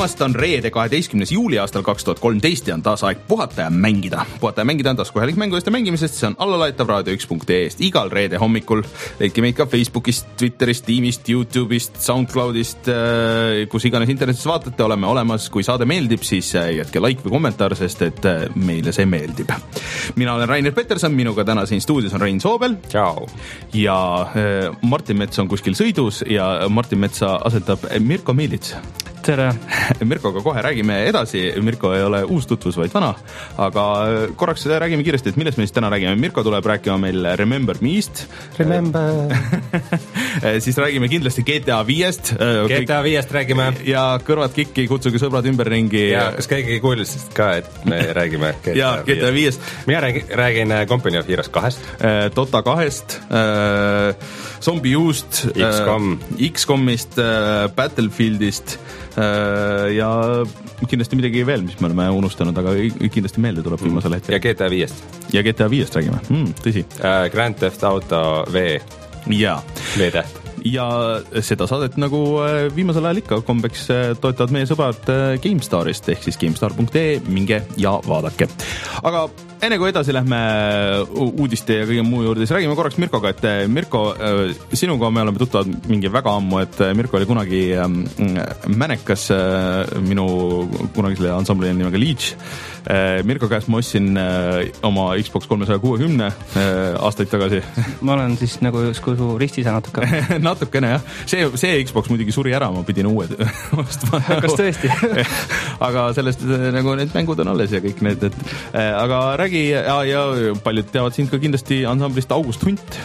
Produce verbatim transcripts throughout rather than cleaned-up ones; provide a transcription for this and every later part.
aasta on reede, kaheteistkümnes juuli aastal kaks tuhat kolmteist ja on taas aeg puhata ja mängida. Puhata ja mängida on taskuhäälik mängudest ja mängimisest, see on allalaetav raadio üks punkt ee-st igal reede hommikul. Leidke meid ka Facebookist, Twitterist, Teamist, YouTube'ist, Soundcloudist, kus iganes internetis vaatate, oleme olemas. Kui saade meeldib, siis jätke like või kommentaar, sest et meile see meeldib. Mina olen Rainer Peterson, minuga täna siin stuudios on Rein Soobel. Ciao. Ja Martin Mets on kuskil sõidus ja Martin Metsa asendab Mirko Miilits. Tere. Mirkoga kohe räägime edasi. Mirko ei ole uus tutvus, vaid vana. Aga korraks räägime kiiresti, et millest me siis täna räägime. Mirko tuleb rääkima meil Remember Me'st. Remember. Siis räägime kindlasti G T A viiest. G T A viiest räägime. Ja kõrvad kikki, kutsuge sõbrad ümberringi. Ja kas keegi kuulis ka, et me räägime G T A ja, G T A viiest. Mina räägin, räägin Company of Heroes kahest. Dota kahest. Zombie U'st. X COM. X COMist, Battlefieldist. Ja kindlasti midagi veel, mis me oleme unustanud, aga kindlasti meelde tuleb viimasel hetkel. Ja G T A viiest. Ja G T A viiest räägime, mm, tõsi. Grand Theft Auto V. Ja. V-täht. Ja seda saadet nagu viimasel ajal ikka kombeks toetavad meie sõbrad GameStarist ehk siis GameStar punkt ee, minge ja vaadake. Aga enne kui edasi lähme uudiste ja kõige muu juurde, siis räägime korraks Mirkoga, et Mirko, sinuga me oleme tuttavad mingi väga ammu, et Mirko oli kunagi mänekas minu kunagisele ansamblile nimega Leech. Mirko käest ma ostsin oma Xbox kolmesaja kuuekümne aastaid tagasi. Ma olen siis nagu su ristisa natuke. Natukene jah. See, see Xbox muidugi suri ära, ma pidin uued ostma. Kas tõesti? Aga sellest nagu need mängud on alles ja kõik need, et aga räägi, ja, ja paljud teavad sind ka kindlasti ansamblist August Hunt,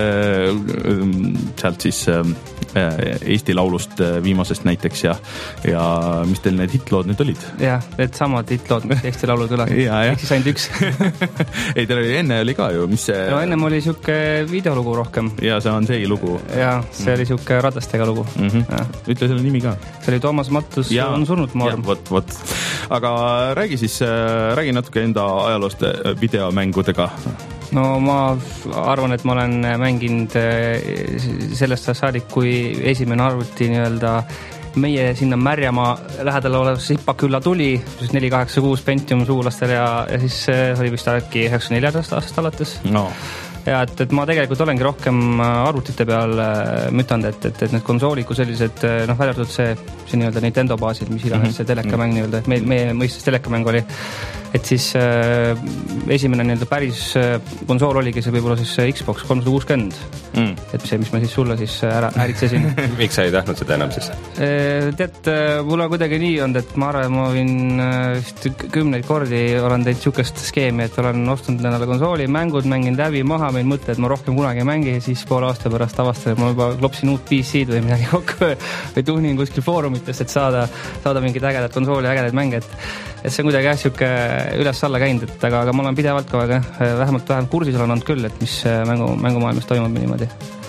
sealt siis Eesti Laulust viimasest näiteks ja, ja mis teil need hitlood nüüd olid? Jah, need samad hitlood, mis Eesti Laulud üle. Ehk siis ainult üks. Ei, teil oli, enne oli ka ju, mis see... No ennem oli siuke videolugu rohkem. Ja see on see lugu. Ja see oli siuke radastega lugu. Mm-hmm. Ütle selle nimi ka. See oli Toomas Mattus, ja, on surnud, ma arvan. Võt, võt. Aga räägi siis, räägi natuke enda ajaloost videomängudega. No ma arvan, et ma olen mänginud sellest saadik, kui esimene arvuti nii-öelda meie sinna Märjamaa lähedal olev Sipakülla tuli, siis neli kaheksakümmend kuus Pentium sugulastel ja, ja siis oli vist äkki üheksakümne neljandast aastast alates. No. Ja et, et ma tegelikult olengi rohkem arvutite peal mütanud, et, et, et need konsoolid kui sellised, noh, väljartud see, see nii-öelda Nintendo baasid, mis iganes mm-hmm. see telekamäng nii-öelda, et meie, meie mõistes telekamäng oli, et siis äh, esimene nii-öelda päris äh, konsool oligi see võib-olla siis Xbox kolmsada kuuskümmend mm. et see, mis ma siis sulle siis ära äritsesin. Miks sa ei tahtnud seda enam siis? Tead, mulle kuidagi nii on, et ma arvan, ma võin vist kümneid kordi olen teinud siukest skeemi, et olen ostnud endale konsooli, mängud, mängin läbi maha, meil mõtle, et ma rohkem kunagi ei mängi, siis poole aasta pärast avastan, et ma juba klopsin uut P C-d või midagi kokku või tuhnin kuskil foorumitest, et saada, saada mingid ägedad konsooli, ägedaid mänge, et, et see on kuidagi jah, siuke üles-alla käinud, et aga, aga ma olen pidevalt ka väga, vähemalt vähem kursis olen olnud küll, et mis mängu, mängumaailmas toimub niimoodi.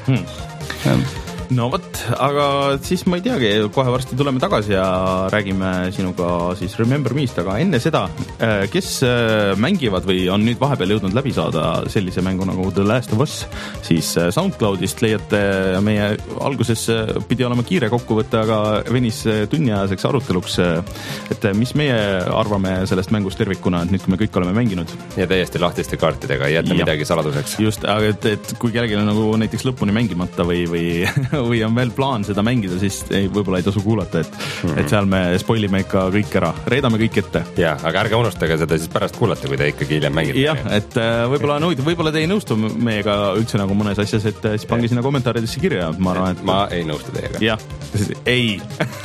Hmm. No võt, aga siis ma ei teagi, kohe varsti tuleme tagasi ja räägime sinuga siis Remember Me'st, aga enne seda, kes mängivad või on nüüd vahepeal jõudnud läbi saada sellise mängu nagu The Last of Us, siis Soundcloudist leiate meie alguses pidi olema kiire kokkuvõte, aga venis tunniajaseks aruteluks, et mis meie arvame sellest mängust tervikuna, et nüüd kui me kõik oleme mänginud. Ja täiesti lahtiste kaartidega, ei jätta ja. midagi saladuseks. Just, aga et, et kui kellelgi on nagu näiteks lõpuni mängimata või, või või on veel plaan seda mängida, siis ei, võib-olla ei tasu kuulata, et, mm-hmm. et seal me spoilime ikka kõik ära, reedame kõik ette. Jaa, aga ärge unustage seda siis pärast kuulata, kui te ikkagi hiljem mängite. Jah, et võib-olla on huvitav, võib-olla te ei nõustu meiega üldse nagu mõnes asjas, et siis pange sinna kommentaaridesse kirja. Ma arvan, et ma ei nõustu teiega. Jah, ei.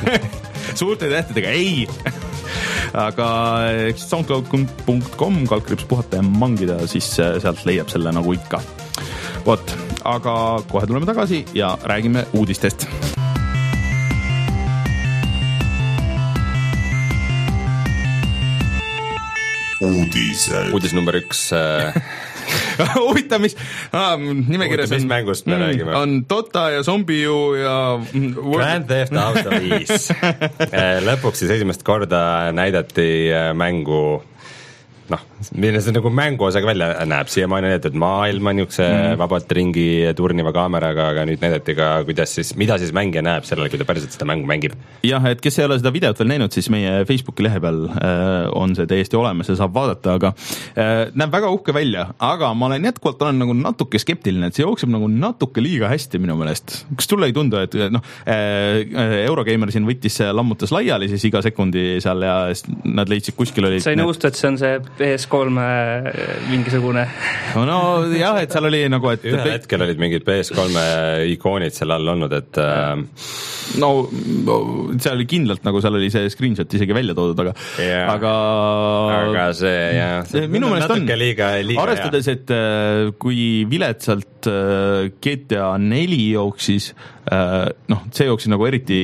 Suurte tähtedega, ei. Aga soundcloud punkt com kalkriips puhata ja mangida, siis sealt leiab selle nagu ikka. Vot, aga kohe tuleme tagasi ja räägime uudistest. Uudised. Uudis number üks. Huvitav, mis ah, nimekirjas on, mängust me mm, räägime. On Dota ja Zombie U ja Grand Theft Auto viis. Lõpuks siis esimest korda näidati mängu noh, milline see nagu mängu osaga välja näeb, siiamaani näidatud maailma niisuguse mm. vabalt ringi turniva kaameraga, aga nüüd näidati ka, kuidas siis, mida siis mängija näeb sellele, kui ta päriselt seda mängu mängib. Jah, et kes ei ole seda videot veel näinud, siis meie Facebooki lehe peal äh, on see täiesti olemas ja saab vaadata, aga äh, näeb väga uhke välja, aga ma olen jätkuvalt olen nagu natuke skeptiline, et see jookseb nagu natuke liiga hästi minu meelest. Kas sulle ei tundu, et noh, äh, Eurogeimer siin võttis lammutas laiali siis iga sekundi seal ja nad leidsid kuskil olid... Sa ei nõustu, et see on see P S kolme mingisugune. No, no jah, et seal oli nagu, et ühel hetkel olid mingid P S kolme ikoonid seal all olnud, et no seal oli kindlalt nagu seal oli see screenshot isegi välja toodud, aga ja, aga aga see jah, see minu meelest on liiga, liiga arvestades, hea. et kui viletsalt G T A neli jooksis, noh, see jooksis nagu eriti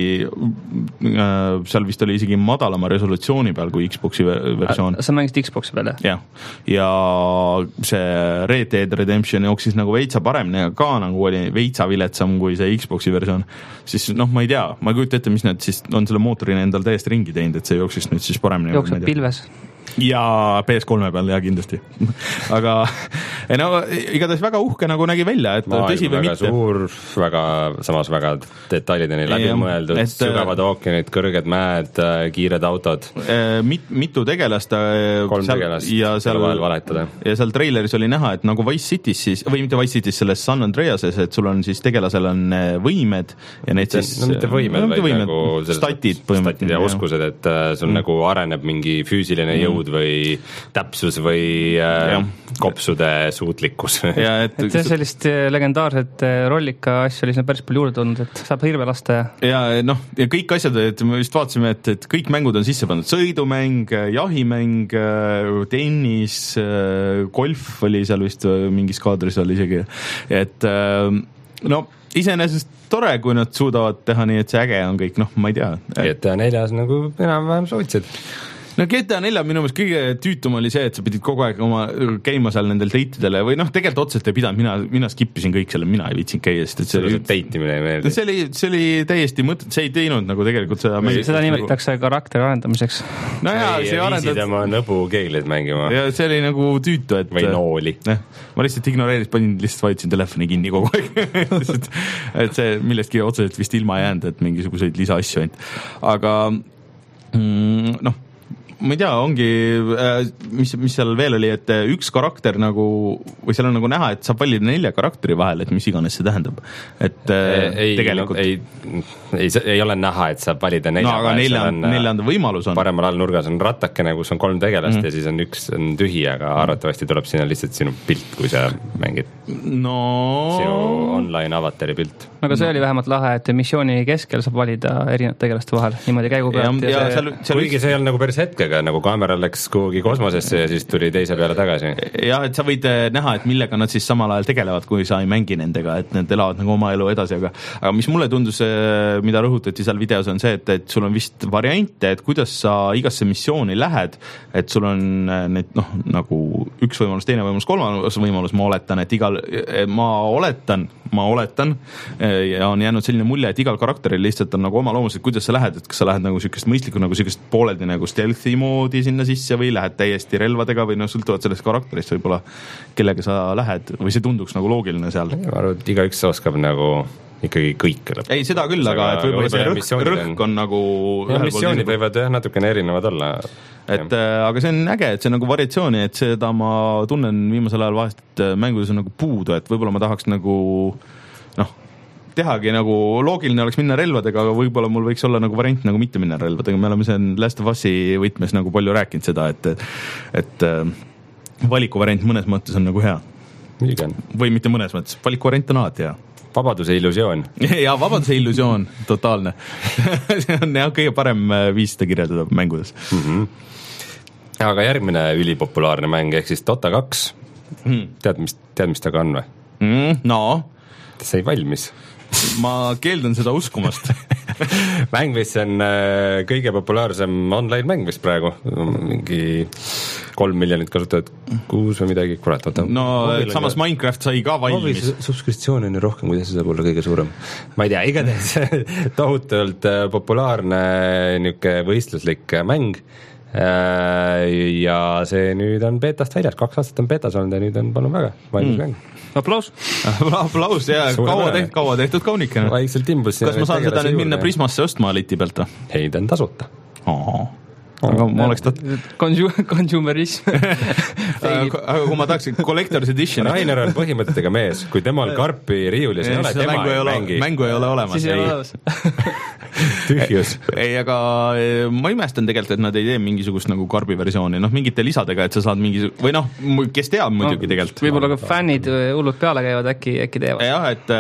seal vist oli isegi madalama resolutsiooni peal kui Xboxi versioon. Sa mängisid Xboxi peale? jah, ja see Red Dead Redemption jooksis nagu veitsa paremini, aga ka nagu oli veitsa viletsam kui see Xboxi versioon, siis noh, ma ei tea, ma ei kujuta ette, mis nad siis on selle mootorini endal täiesti ringi teinud, et see jooksis nüüd siis paremini. Jookseb pilves. Ja P S kolme peal, ja kindlasti. aga no, igatahes väga uhke nagu nägi välja, et maailm tõsi või väga mitte. Suur, väga, samas väga detailideni läbi mõeldud, et, sügavad ookeanid, kõrged mäed, kiired autod. Mit, mitu tegelast. Kolm seal, tegelast, ja seal, ja seal treileris oli näha, et nagu Vice City's siis, või mitte Vice City's, selles San Andreases, et sul on siis tegelasel on võimed ja neid siis... No mitte võimed, no, vaid võimed, nagu statid, statid ja oskused, et sul mm. nagu areneb mingi füüsiline mm. jõud või täpsus või äh, kopsude suutlikkus. Ja, et, et see sellist legendaarset rollika asja oli sinna päris palju juurde tulnud, et saab hirve lasta ja... Ja noh, ja kõik asjad, et me just vaatasime, et, et kõik mängud on sisse pandud, sõidumäng, jahimäng, tennis, golf oli seal vist mingis kaadris oli isegi, et no iseenesest tore, kui nad suudavad teha nii, et see äge on kõik, noh, ma ei tea. G T A neljas nagu enam-vähem soovitsid. No G T A neli minu meelest kõige tüütum oli see, et sa pidid kogu aeg oma käima seal nendel teitidele või noh, tegelikult otseselt ei pidanud, mina, mina skippisin kõik selle, mina ei viitsinud käia, sest et see oli teitimine ei meeldi. See oli, see oli täiesti mõtet, see ei teinud nagu tegelikult seda mängida. Seda nimetatakse nagu... karakteri arendamiseks. No jaa, see arendad... viisid oma nõbu keegleid mängima. Ja see oli nagu tüütu, et... Või nooli. Ne, ma lihtsalt ignoreeris, panin lihtsalt vajutasin telefoni kinni kogu aeg. et see millestki otseselt vist ilma jäänud, et mingisuguseid lisaasju ainult. Aga mm, noh, ma ei tea, ongi, mis, mis seal veel oli, et üks karakter nagu, või seal on nagu näha, et saab valida nelja karakteri vahel, et mis iganes see tähendab. Et ei, tegelikult... No, ei, ei, ei ole näha, et saab valida nelja no, aga vahel. Neljanda, neljanda võimalus on. Paremal all nurgas on ratakene, kus on kolm tegelast mm. ja siis on üks on tühi, aga arvatavasti tuleb sinna lihtsalt sinu pilt, kui sa mängid. No... Sinu online avatari pilt. Aga see no. oli vähemalt lahe, et missiooni keskel saab valida erinevad tegelaste vahel, niimoodi käigu pealt. Ja, ja, ja see, seal, kuigi see ei olnud nagu päris hetkega, nagu kaamera läks kuhugi kosmosesse ja siis tuli teise peale tagasi. Jah, et sa võid näha, et millega nad siis samal ajal tegelevad, kui sa ei mängi nendega, et need elavad nagu oma elu edasi, aga, aga mis mulle tundus, mida rõhutati seal videos on see, et, et sul on vist variante, et kuidas sa igasse missiooni lähed, et sul on need, noh, nagu üks võimalus, teine võimalus, kolmas võimalus, ma oletan, et igal, ma oletan, ma oletan, ja on jäänud selline mulje, et igal karakteril lihtsalt on nagu oma loomus, et kuidas sa lähed, et kas sa lähed nagu sükest mõistlikku, nagu sükest pooleldi nagu stealthy moodi sinna sisse või lähed täiesti relvadega või noh, sõltuvad sellest karakterist võib-olla, kellega sa lähed või see tunduks nagu loogiline seal. Ma arvan, et igaüks oskab nagu ikkagi kõik lõpuks. Ei, seda küll, aga et võib-olla see rõhk, rõhk on nagu... Ja missioonid võivad jah natukene erinevad olla. Et, aga see on äge, et see on nagu variatsiooni, et seda ma tunnen viimasel ajal vahest, et mängudes on nagu puudu, et võib-olla ma tahaks nagu noh, tehagi nagu loogiline oleks minna relvadega, aga võib-olla mul võiks olla nagu variant nagu mitte minna relvadega. Me oleme see Last of Us'i võtmes nagu palju rääkinud seda, et, et valikuvariant mõnes mõttes on nagu hea. Või mitte mõnes mõttes, valikuvariant on alati hea. Vabaduse illusioon. Ja vabaduse illusioon, totaalne. see on jah kõige parem viis seda kirjeldada mängudes. Mm-hmm. Aga järgmine ülipopulaarne mäng, ehk siis Dota kaks. Mm. Tead, mis, tead, mis taga on või? Mm, no. See ei valmis. Ma keeldan seda uskumast. mäng, mis on äh, kõige populaarsem online mäng vist praegu. Mingi kolm miljonit kasutavad kuus või midagi. Kurat, oota. No Mobil samas on... Minecraft sai ka valmis. Subskriptsioon on ju rohkem, kuidas see saab olla kõige suurem. Ma ei tea, igatahes tohutult populaarne niuke võistluslik mäng. ja see nüüd on beetast väljas, kaks aastat on beetas olnud ja nüüd on palun väga valmis mm. mäng. Aplaus. Aplaus ja kaua tehtud, kaua tehtud kaunikene. Vaikselt imbus. Kas ma saan seda nüüd minna Prismasse ostma liti pealt? Ei, ta on tasuta. Aha. aga ma oleks tat-... Consumerism. aga kui ma tahaksin Collector's Edition... Rainer on põhimõtetega mees, kui temal karpi riiulis ei ole, tema mängu ei, ole, mängi. Mängu ei ole olemas. Siis ei ole olemas. Tühjus. Ei, aga ma imestan tegelikult, et nad ei tee mingisugust nagu karbi versiooni, noh mingite lisadega, et sa saad mingi, või noh, kes teab muidugi no, tegelikult. Võib-olla ka fännid hullud peale käivad, äkki, äkki teevad. Jah, et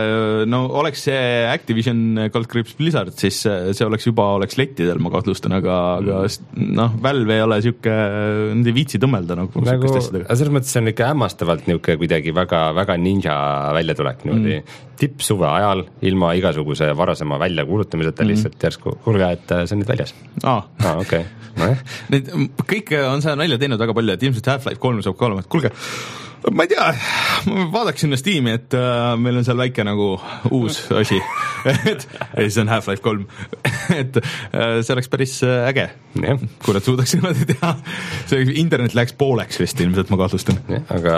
no oleks see Activision Cold Crypt Blizzard, siis see oleks juba, oleks lettidel, ma kahtlustan, aga, aga noh, Valve ei ole siuke, nad ei viitsi tõmmelda nagu, nagu selles mõttes see on ikka hämmastavalt niuke kuidagi väga, väga ninja väljatulek niimoodi mm. tippsuve ajal ilma igasuguse varasema väljakuulutamiseta mm. lihtsalt järsku, kuulge, et see on nüüd väljas. Aa, Aa okei. Okay. No, Need, kõik on see nalja teinud väga palju, et ilmselt Half-Life kolm saab ka olema, et kuulge, ma ei tea, vaadaks sinna Steam'i, et uh, meil on seal väike nagu uus asi, et ei, see on Half-Life kolm, et uh, see oleks päris uh, äge, kui nad suudaks niimoodi teha. See internet läheks pooleks vist ilmselt, ma kahtlustan. Aga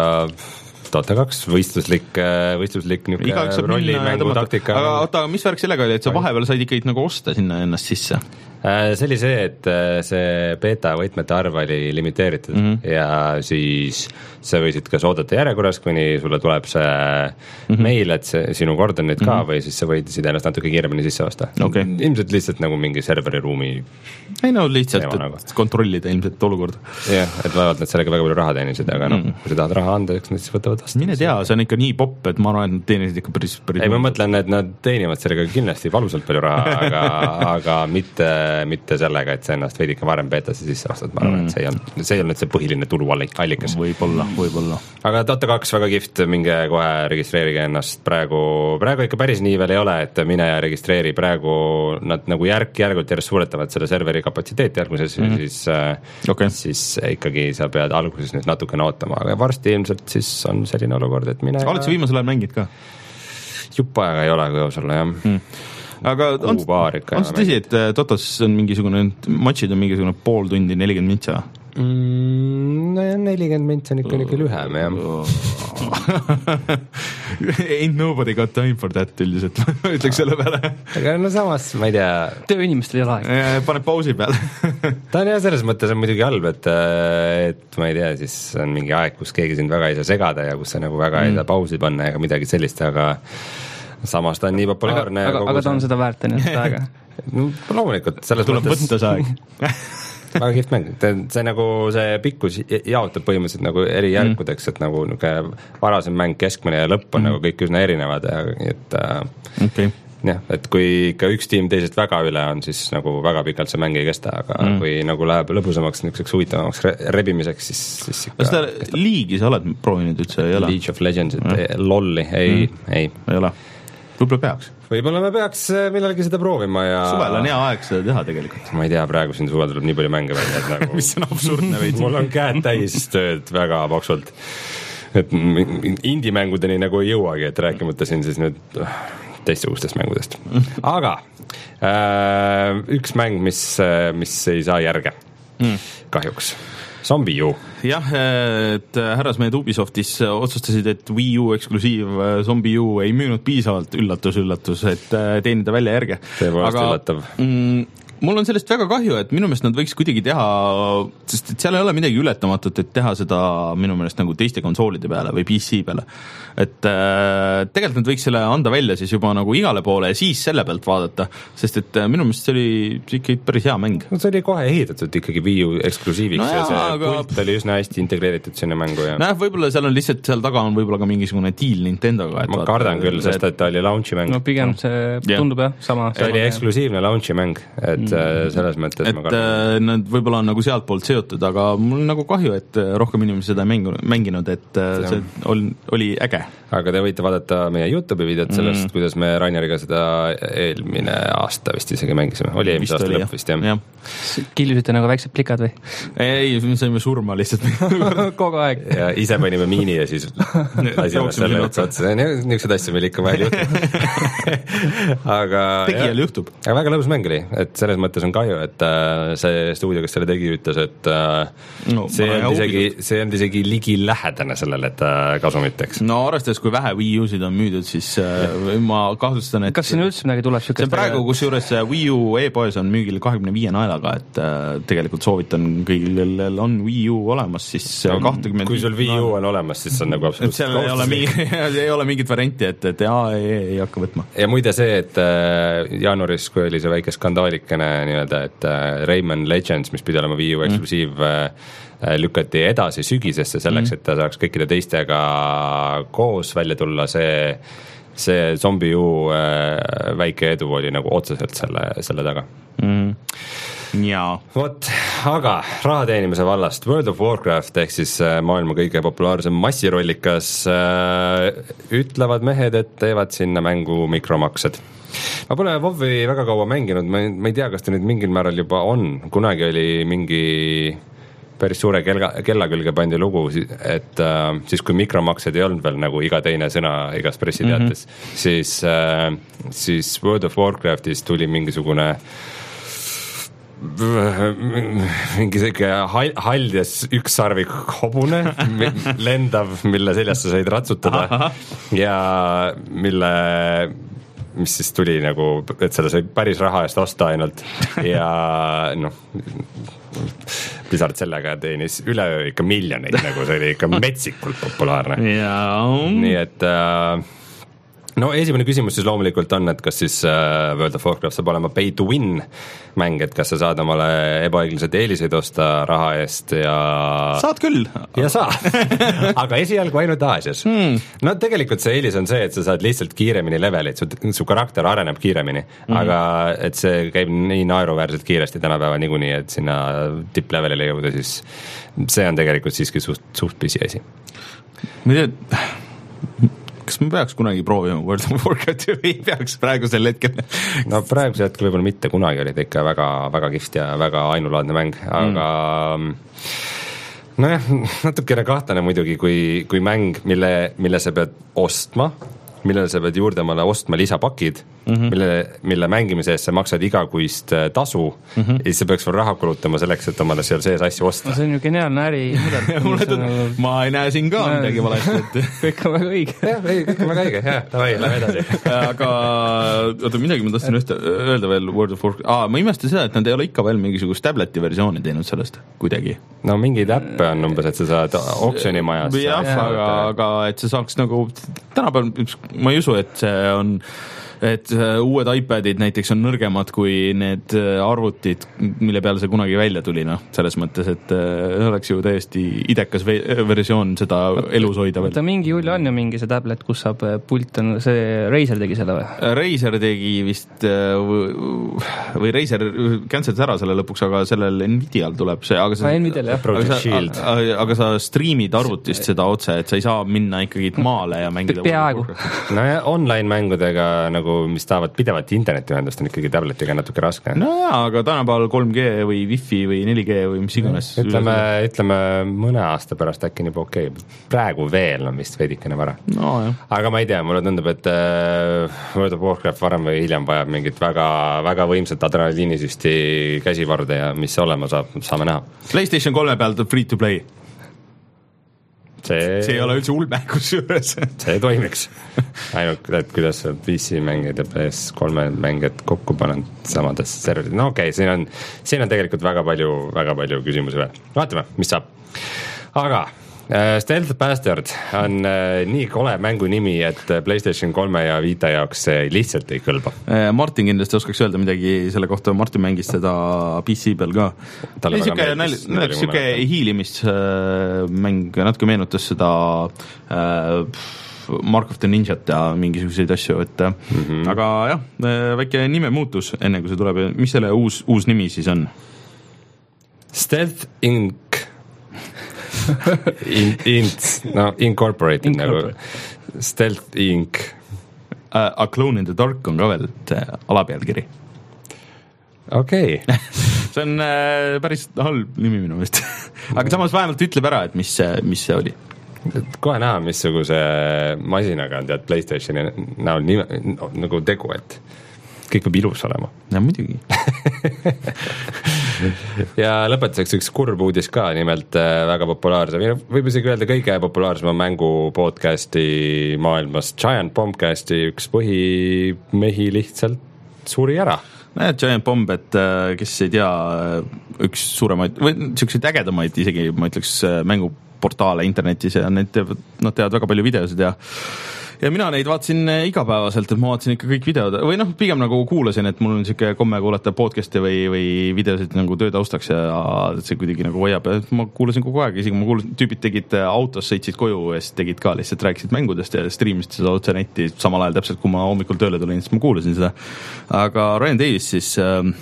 Dota kaks, võistluslik, võistluslik rollimängu taktika. Aga oota, mis värk sellega oli, et sa vahepeal said ikkagi nagu osta sinna ennast sisse? See oli see, et see beta võitmete arv oli limiteeritud mm-hmm. ja siis sa võisid kas oodata järjekorras, kuni sulle tuleb see mm-hmm. meil, et see, sinu kord on nüüd ka mm-hmm. või siis sa võisid ennast natuke kiiremini sisse osta. Okay. Ilmselt lihtsalt nagu mingi serveri ruumi ei no lihtsalt, et nagu. Kontrollida ilmselt olukorda. Jah, et vaevalt nad sellega väga palju raha teenisid, aga noh, mm-hmm. kui sa tahad raha anda, eks nad siis võtavad vastu. Mine tea, see on ikka nii popp, et ma arvan, et nad teenisid ikka päris, päris ei, ma mõtlen, et nad teenivad sellega kindlasti valusalt palju raha, aga, aga mitte mitte sellega, et sa ennast veidike varem beetasse sisse ostad, ma arvan, et see ei olnud, see ei olnud see põhiline tuluallikas. Võib-olla, võib-olla. Aga Dota kaks väga kihvt, minge kohe registreerige ennast, praegu, praegu ikka päris nii veel ei ole, et mine ja registreeri, praegu nad nagu järk-järgult järjest suuretavad selle serveri kapatsiteeti järgmises, mm-hmm. siis, okay. siis ikkagi sa pead alguses nüüd natukene ootama, aga varsti ilmselt siis on selline olukord, et mine oled sa viimasel ajal mängid ka? Jupp aega ei ole, kui aus olla, jah mm. aga on, on see tõsi, et Dotas on mingisugune, matšid on mingisugune pool tundi, nelikümmend mintsa? Mm, nelikümmend mintsa on ikka niisugune lühem, jah. Ain't nobody got time for that üldiselt, ütleks selle peale. Aga no samas, ma ei tea. Tööinimestel ei ole aeg. Paneb pausi peale. Ta on jah, selles mõttes on muidugi halb, et, et ma ei tea, siis on mingi aeg, kus keegi sind väga ei saa segada ja kus sa nagu väga mm. ei saa pausi panna ega midagi sellist, aga samas ta on nii populaarne. Aga, aga, aga ta on seda väärt ennast aega. No, loomulikult, selles tuleb mõttes... võtta see aeg. Väga kihvt mäng, see nagu see pikkus jaotab põhimõtteliselt nagu eri järkudeks, et nagu varasem mäng, keskmine ja lõpp on mm. nagu kõik üsna erinevad, et okay. jah, et kui ikka üks tiim teisest väga üle on, siis nagu väga pikalt see mäng ei kesta, aga mm. kui nagu läheb lõbusamaks, niisuguseks huvitavamaks rebimiseks, siis, siis ikka... Kas ta liigi sa oled proovinud üldse? Ei ole? League of Legends, et mm. lolli, ei, mm. ei. Ei ole? Võib-olla peaks. Võib-olla me peaks millalgi seda proovima ja... Suvel on hea aeg seda teha tegelikult. Ma ei tea, praegu siin suvel tuleb nii palju mänge välja, et nagu... mis on absurdne veits. Mul on käed täis tööd väga paksult. Et indie-mängudeni nagu ei jõuagi, et rääkimata siin siis nüüd teistsugustest mängudest. Aga äh, üks mäng, mis, mis ei saa järge. Mm. Kahjuks. Zombie U. Jah, et härrasmehed Ubisoftis otsustasid, et Wii U eksklusiiv Zombie U ei müünud piisavalt, üllatus, üllatus, et teenida välja järge. See on vast üllatav. Mm, mul on sellest väga kahju, et minu meelest nad võiks kuidagi teha, sest et seal ei ole midagi ületamatut, et teha seda minu meelest nagu teiste konsoolide peale või P C peale. Et äh, tegelikult nad võiks selle anda välja siis juba nagu igale poole ja siis selle pealt vaadata, sest et äh, minu meelest see oli ikkagi päris hea mäng. No see oli kohe ehitatud ikkagi Wii U eksklusiiviks no ja, ja see aga... pult oli üsna hästi integreeritud sinna mängu. Ja... Näh, võib-olla seal on lihtsalt, seal taga on võib-olla ka mingisugune deal Nintendoga. Ma kardan küll, et... sest et ta oli launchi mäng. No pigem see tundub jah, sama. See oli eksklusiivne launchi mäng, et mm. selles mõttes et ma kardan. Nad võib-olla on nagu sealt poolt seotud, aga mul on nagu kahju, et rohkem inimesi seda mänginud, et see, see oli, oli äge. Aga te võite vaadata meie YouTube'i videot sellest, mm. kuidas me Raineriga seda eelmine aasta vist isegi mängisime. Oli eelmise aasta lõpp vist, jah. jah. Killusite nagu väiksed plikad või? Ei, me saime surma lihtsalt. Kogu aeg. Ja ise panime miini ja siis lasime selle otsa otsa. Niisugused asju meil ikka vahel juhtub. aga tegijal juhtub. Aga väga lõbus mäng oli, et selles mõnes mõttes on kahju, et see stuudio, kes selle tegi, ütles, et no, see on isegi, see on isegi ligi lähedane sellele, et kasumit teeks. No arvestades, kui vähe Wii U-sid on müüdud, siis äh, ma kahtlustan, et kas siin üldse midagi tuleb? See on praegu, kus juures Wii U e-poes on müügil kahekümne viie naelaga, et äh, tegelikult soovitan kõigil, kellel on Wii U olemas, siis no, kakskümmend kui sul Wii U on olemas, siis on nagu absoluutselt seal ei ole, mingi, ei ole mingit varianti, et, et jaa, ei, ei hakka võtma. Ja muide see, et äh, jaanuaris, kui oli see väike skandaalikene nii-öelda, et äh, Rayman Legends, mis pidi olema Wii U eksklusiiv mm. äh, lükati edasi sügisesse selleks, mm. et ta saaks kõikide teistega koos välja tulla, see see Zombie U äh, väike edu oli nagu otseselt selle, selle taga. Mm. Jaa. Vot, aga raha teenimise vallast World of Warcraft ehk siis äh, maailma kõige populaarsem massirollikas äh, ütlevad mehed, et teevad sinna mängu mikromaksed. Ma pole WoW-i väga kaua mänginud, ma, ma ei tea, kas ta nüüd mingil määral juba on, kunagi oli mingi päris suure kella, kella külge pandi lugu, et äh, siis kui mikromaksed ei olnud veel nagu iga teine sõna igas pressiteates, mm-hmm. siis, äh, siis World of Warcraftis tuli mingisugune mingi selline hall, haljas ükssarvik hobune lendav, mille seljas sa said ratsutada ja mille mis siis tuli nagu, et seda sai päris raha eest osta ainult ja noh, Blizzard sellega teenis üleöö ikka miljoneid, nagu see oli ikka metsikult populaarne. Nii et äh, no esimene küsimus siis loomulikult on, et kas siis äh, World of Warcraft saab olema pay to win mäng, et kas sa saad omale ebaõiglased eeliseid osta raha eest ja saad küll. Ja saad, aga esialgu ainult Aasias hmm. No tegelikult see eelis on see, et sa saad lihtsalt kiiremini levelit, su, su karakter areneb kiiremini hmm. aga et see käib nii naeruväärselt kiiresti tänapäeva niikuinii, et sinna tipplevelile jõuda, siis see on tegelikult siiski suht, suht pisi asi. Ma ei tea, kas me peaks kunagi proovima World of Warcraft või peaks praegusel hetkel? No praegusel hetkel võib-olla mitte, kunagi oli ta ikka väga, väga kihvt ja väga ainulaadne mäng, aga mm. nojah, natukene kahtlane muidugi, kui, kui mäng, mille, mille sa pead ostma, millele sa pead juurde omale ostma lisapakid, mm-hmm. mille, mille mängimise eest sa maksad igakuist tasu mm-hmm. ja siis sa peaks veel raha kulutama selleks, et omale seal sees asju osta. No see on ju geniaalne äri. Ma ei näe siin ka midagi valesti. Kõik on väga õige. jah, ei, kõik on väga õige, jah, davai, lähe edasi. aga oota, midagi ma tahtsin ühte öelda veel World of Warcraft. Aa, ma imestan seda, et nad ei ole ikka veel mingisugust tableti versiooni teinud sellest kuidagi. No mingi täppe on umbes, et sa saad oksjonimajas. jah, aga, aga et sa saaks nagu tänapäeval, ma ei usu, et see on et uued iPadid näiteks on nõrgemad kui need arvutid, mille peale see kunagi välja tuli, noh, selles mõttes, et oleks ju täiesti idekas versioon seda elus hoida veel. Ta mingi julli on ju mingi see tablet, kus saab pult, on see Razer tegi selle või? Razer tegi vist või Razer cancel'is ära selle lõpuks, aga sellel Nvidial tuleb see, aga sa, Nvidial, jah. Aga, sa, aga sa streamid arvutist seda otse, et sa ei saa minna ikkagi maale ja mängida. Peaaegu. No ja online mängudega nagu mis taavad pidevalt internetiühendust, on ikkagi tabletiga natuke raske. No jaa, aga tänapäeval kolm G või Wi-Fi või neli G või mis iganes. Ütleme, ütleme mõne aasta pärast äkki nii okei. Praegu veel on vist veidikene vara. No, jah. Aga ma ei tea, mulle tundub, et World of Warcraft varem või hiljem vajab mingit väga, väga võimsat adrenaliinisüsti käsivarde ja mis see olema saab, saame näha. PlayStation kolme pealt free to play. See, see ei ole üldse ulmekus juures. See toimiks. Ainult, et kuidas P C mängid ja P S kolme mängid kokku panen samades serverid. No okei, okay, siin on, siin on tegelikult väga palju, väga palju küsimusi veel. Vaatame, mis saab. Aga äh, Stealth Bastard on äh, nii kole mängu nimi, et PlayStation kolme ja Vita jaoks see lihtsalt ei kõlba. Martin kindlasti oskaks öelda midagi selle kohta, Martin mängis seda P C peal ka. Siuke hiilimist äh, mäng natuke meenutas seda äh, Mark of the Ninjat ja mingisuguseid asju, et mm-hmm. aga jah, väike nime muutus enne kui see tuleb. Mis selle uus, uus nimi siis on? Stealth Incorporated In, int, no, incorporated, incorporated nagu Stealth Inc uh, A Clone in the Dark on ka veel alapealkiri. Okei okay. See on äh, päris halb nimi minu meelest. Aga samas vähemalt ütleb ära, et mis, mis see oli. Kohe näha, missuguse masinaga on tead PlayStationi näol nii, no, nagu tegu, et kõik peab ilus olema. Ja muidugi. ja lõpetuseks üks kurb uudis ka, nimelt väga populaarse, võib isegi öelda kõige populaarsema mängu podcasti maailmas, Giant Bombcasti üks põhimehi lihtsalt suri ära. Näed, Giant Bomb, et kes ei tea, üks suuremaid või niisuguseid ägedamaid isegi, ma ütleks, mänguportaale internetis ja need teevad, nad teevad väga palju videosid ja ja mina neid vaatasin igapäevaselt, et ma vaatasin ikka kõik videod või noh, pigem nagu kuulasin, et mul on niisugune komme kuulata podcasti või, või videosid nagu töö taustaks ja see kuidagi nagu hoiab ja ma kuulasin kogu aeg, isegi ma kuulasin, tüübid tegid autos, sõitsid koju ja siis tegid ka lihtsalt, rääkisid mängudest ja streamisid seda otse netti samal ajal täpselt, kui ma hommikul tööle tulin, siis ma kuulasin seda. Aga Ryan Davis siis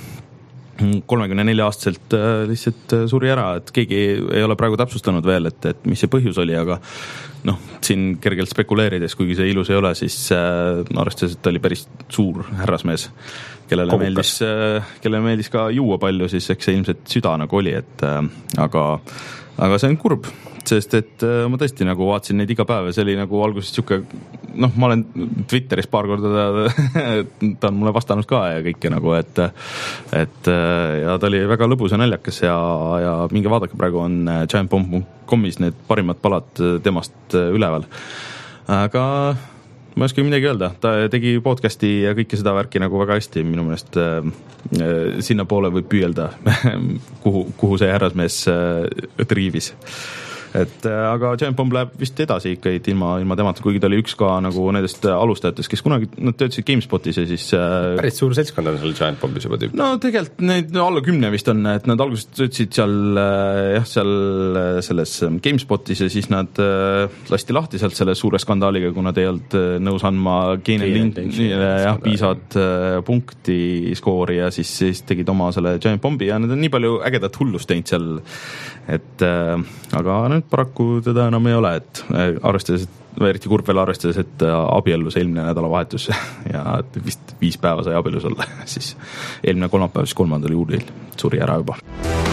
kolmekümne nelja aastaselt lihtsalt suri ära, et keegi ei ole praegu täpsustanud veel, et, et mis see põhjus oli, aga noh, siin kergelt spekuleerides, kuigi see ilus ei ole, siis äh, arvestades, et ta oli päris suur härrasmees, kellele meeldis, äh, kellele meeldis ka juua palju, siis eks see ilmselt süda nagu oli, et äh, aga, aga see on kurb, sest et äh, ma tõesti nagu vaatasin neid iga päev ja see oli nagu alguses siuke, noh, ma olen Twitteris paar korda ta, ta on mulle vastanud ka ja kõike nagu, et et ja ta oli väga lõbus ja naljakas ja, ja minge vaadake, praegu on giant bomb punkt comis need parimad palad temast üleval. Aga ma ei oska midagi öelda, ta tegi podcasti ja kõike seda värki nagu väga hästi, minu meelest äh, sinna poole võib püüelda, kuhu, kuhu see härrasmees äh, triivis. Et, aga Giant Bomb läheb vist edasi ikka ilma, ilma temata, kuigi ta oli üks ka nagu nendest alustajatest, kes kunagi nad töötasid GameSpotis ja siis päris suur seltskond on seal Giant Bombis juba tüüp. No tegelikult neid no, alla kümne vist on, et nad alguses töötasid seal jah, seal selles GameSpotis ja siis nad lasti lahti sealt selle suure skandaaliga, kui nad ei olnud nõus andma Keinen Lindile jah, piisavad punkti skoori ja siis, siis tegid oma selle Giant Bombi ja nad on nii palju ägedat hullust teinud seal, et aga nüüd paraku teda enam ei ole, et arvestades, et eriti kurb veel arvestades, et abiellus eelmine nädalavahetus ja vist viis päeva sai abiellus olla, siis eelmine kolmapäev, siis kolmandal juulil suri ära juba.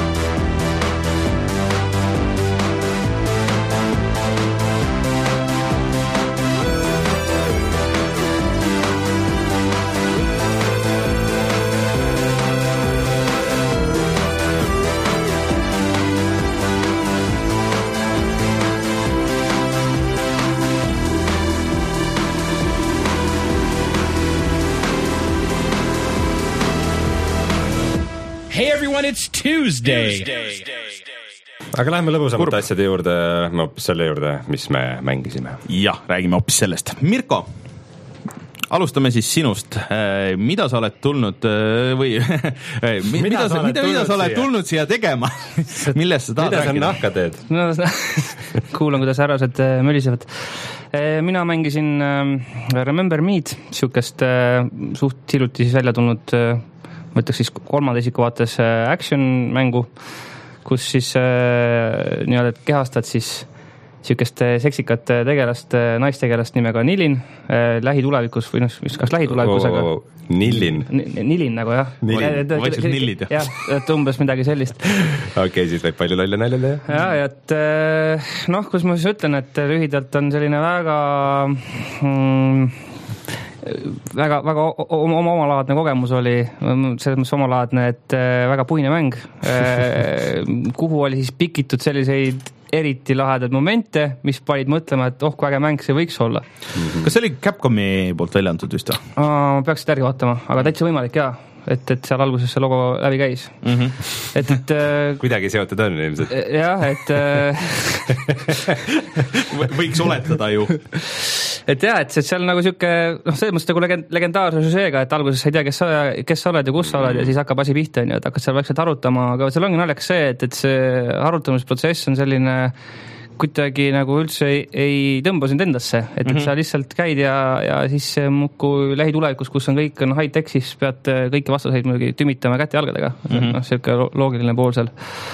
It's Tuesday. Aga läheme lõbusamate asjade juurde, lähme hoopis selle juurde, mis me mängisime. Jah, räägime hoopis sellest. Mirko, alustame siis sinust. Mida sa oled tulnud või mida, mida, sa, mida, mida sa oled siia? tulnud siia tegema? Millest sa tahad rääkida? Mida sa nahka teed? No, kuulan, kuidas härrased mölisevad. Mina mängisin Remember Me'd, siukest suht hiljuti siis välja tulnud, ma ütleks siis kolmanda isiku vaates action mängu, kus siis äh, nii-öelda kehastad siis siukest seksikat tegelast, naistegelast nimega Nilin äh, lähitulevikus või noh, kas lähitulevikus, aga oh, Nilin. Nilin nagu jah. Vaikselt nillid jah. Jah, et umbes midagi sellist. Okei, okay, siis võib palju lolle naljale. Ja, et noh, kus ma siis ütlen, et lühidalt on selline väga mm, väga, väga oma, omalaadne kogemus oli, selles mõttes omalaadne, et väga puine mäng, kuhu oli siis pikitud selliseid eriti lahedad momente, mis panid mõtlema, et oh, kui äge mäng see võiks olla. Mm-hmm. Kas see oli Capcomi poolt välja antud vist? Ma peaks seda järgi vaatama, aga täitsa võimalik jah. Et, et seal alguses see logo läbi käis. Mm-hmm. Et, et kuidagi seotud on ilmselt. Jah, et võiks oletada ju. Et jah, et seal nagu siuke, noh, selles mõttes nagu legendaarse süžeega, et alguses ei tea, kes sa, kes sa oled ja kus sa oled ja siis hakkab asi pihta, nii, et hakkad seal vaikselt arutama, aga seal ongi naljakas see, et, et see arutamisprotsess on selline kuidagi nagu üldse ei, ei tõmba sind endasse, et, et mm-hmm. sa lihtsalt käid ja, ja siis muku lähitulevikus, kus on kõik on high-tech, siis pead kõiki vastaseid muidugi tümitama käte jalgadega. Mm-hmm. No, selline loogiline pool seal.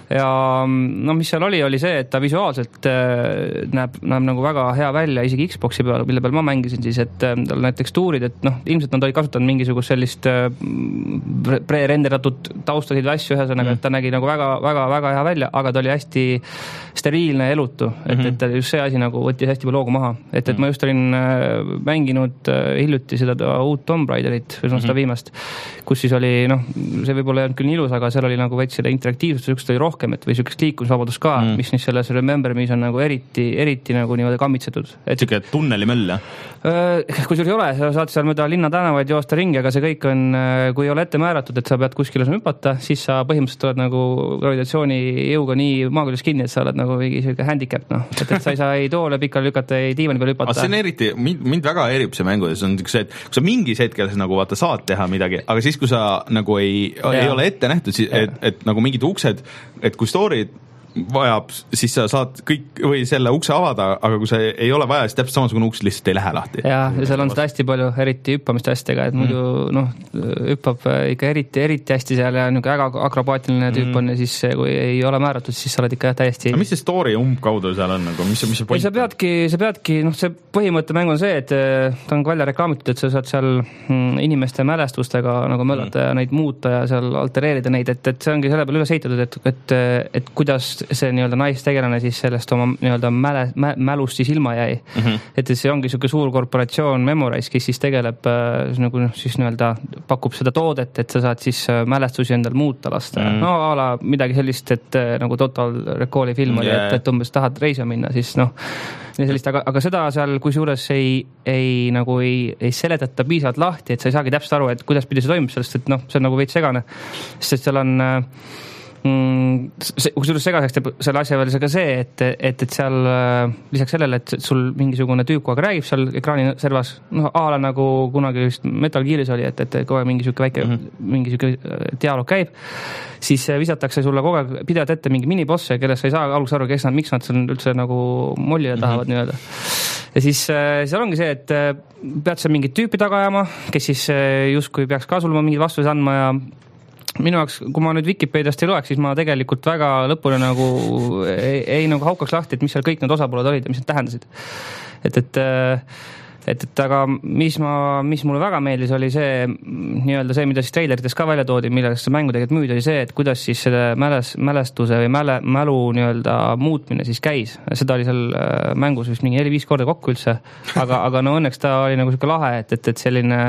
ja no mis seal oli, oli see, et ta visuaalselt äh, näeb, näeb nagu väga hea välja isegi Xboxi peal, mille peal ma mängisin siis, et äh, tal need tekstuurid, et noh, ilmselt nad olid kasutanud mingisugust sellist äh, pre-renderatud taustasid või asju, ühesõnaga, mm. et ta nägi nagu väga, väga, väga hea välja, aga ta oli hästi steriilne ja elutu, et, mm-hmm. et just see asi nagu võttis hästi palju loogu maha, et, et mm. ma just olin äh, mänginud äh, hiljuti seda uut Tomb Raiderit, või mm-hmm. seda viimast, kus siis oli, noh, see võib-olla ei olnud küll nii ilus, aga seal oli nagu veits seda interaktiivsust, sükst oli rohkem, et või sükest liikumisvabadust ka, mm. mis nüüd selles Remember Me's on nagu eriti, eriti nagu niimoodi kammitsetud. Siuke tunnelimöll, jah? Kui sul ei ole, sa saad seal mööda linna tänavaid joosta ringi, aga see kõik on, kui ei ole ette määratud, et sa pead kuskile hüpata, siis sa põhimõtteliselt oled nagu gravitatsiooni jõuga nii maaküljes kinni, et sa oled nagu mingi selline handicap, noh. Et, et sa ei saa ei toole pikali lükata, ei diivani peal hüpata. Aga see on eriti, mind, mind väga erib see mängudes, on see, et kui sa mingis hetkel nagu vaata saad teha midagi, aga siis, kui sa nagu ei, ei ole ette nähtud, siis, et, et nagu mingid uksed, et kui story vajab, siis sa saad kõik või selle ukse avada, aga kui see ei ole vaja, siis täpselt samasugune uks lihtsalt ei lähe lahti. Ja, ja seal on seda hästi palju, eriti hüppamist hästega, et muidu mm. noh, hüppab ikka eriti, eriti hästi seal ja niisugune väga akrobaatiline tüüp on mm. ja siis kui ei ole määratud, siis sa oled ikka täiesti... Aga mis see story umbkaudu seal on? Nagu? Mis, mis see point? Sa peadki, sa peadki, noh, see põhimõtte mäng on see, et ta on ka välja reklaamitud, et sa saad seal inimeste mälestustega nagu möllata mm. ja neid muuta ja seal altereerida neid, et, et see ongi selle peale üles ehitatud, et, et, et kuidas see nii-öelda naistegelane siis sellest oma nii-öelda mäle, mä, mälust siis ilma jäi. Mm-hmm. Et see ongi selline suur korporatsioon Memorize, kes siis tegeleb äh, nagu siis nii-öelda pakub seda toodet, et sa saad siis äh, mälestusi endal muuta lasta. Mm-hmm. No ala midagi sellist, et äh, nagu Total Recalli film oli, yeah. et, et umbes tahad reisima minna, siis noh, sellist, aga, aga seda seal kusjuures ei, ei, nagu ei, ei seletata piisavalt lahti, et sa ei saagi täpselt aru, et kuidas pidi see toimub, sellest, et noh, see on nagu veits segane. Sest seal on äh, Mm, kusjuures segaseks teeb selle asja veel ka see, et, et, et seal lisaks sellele, et sul mingisugune tüüp kogu aeg räägib seal ekraani servas, noh, aala nagu kunagi just Metal Gearis oli, et, et kogu aeg mingi siuke väike, mm-hmm. mingi siuke dialoog käib, siis visatakse sulle kogu aeg pidevalt ette mingi minibosse, kellest sa ei saa alguses aru, kes nad, miks nad seal üldse nagu mollile tahavad mm-hmm. nii-öelda. Ja siis seal ongi see, et pead seal mingit tüüpi taga ajama, kes siis justkui peaks ka sul mingid vastused andma ja minu jaoks, kui ma nüüd Wikipediast ei loeks, siis ma tegelikult väga lõpuni nagu ei, ei nagu haukaks lahti, et mis seal kõik need osapooled olid ja mis need tähendasid. Et, et, et, et aga mis, ma, mis mulle väga meeldis, oli see nii-öelda see, mida siis treilerites ka välja toodi, millest see mängu tegelikult müüdi, oli see, et kuidas siis selle mäles, mälestuse või mäle, mälu nii-öelda muutmine siis käis. Seda oli seal mängus vist mingi neli-viis korda kokku üldse, aga, aga no õnneks ta oli nagu selline lahe, et, et, et selline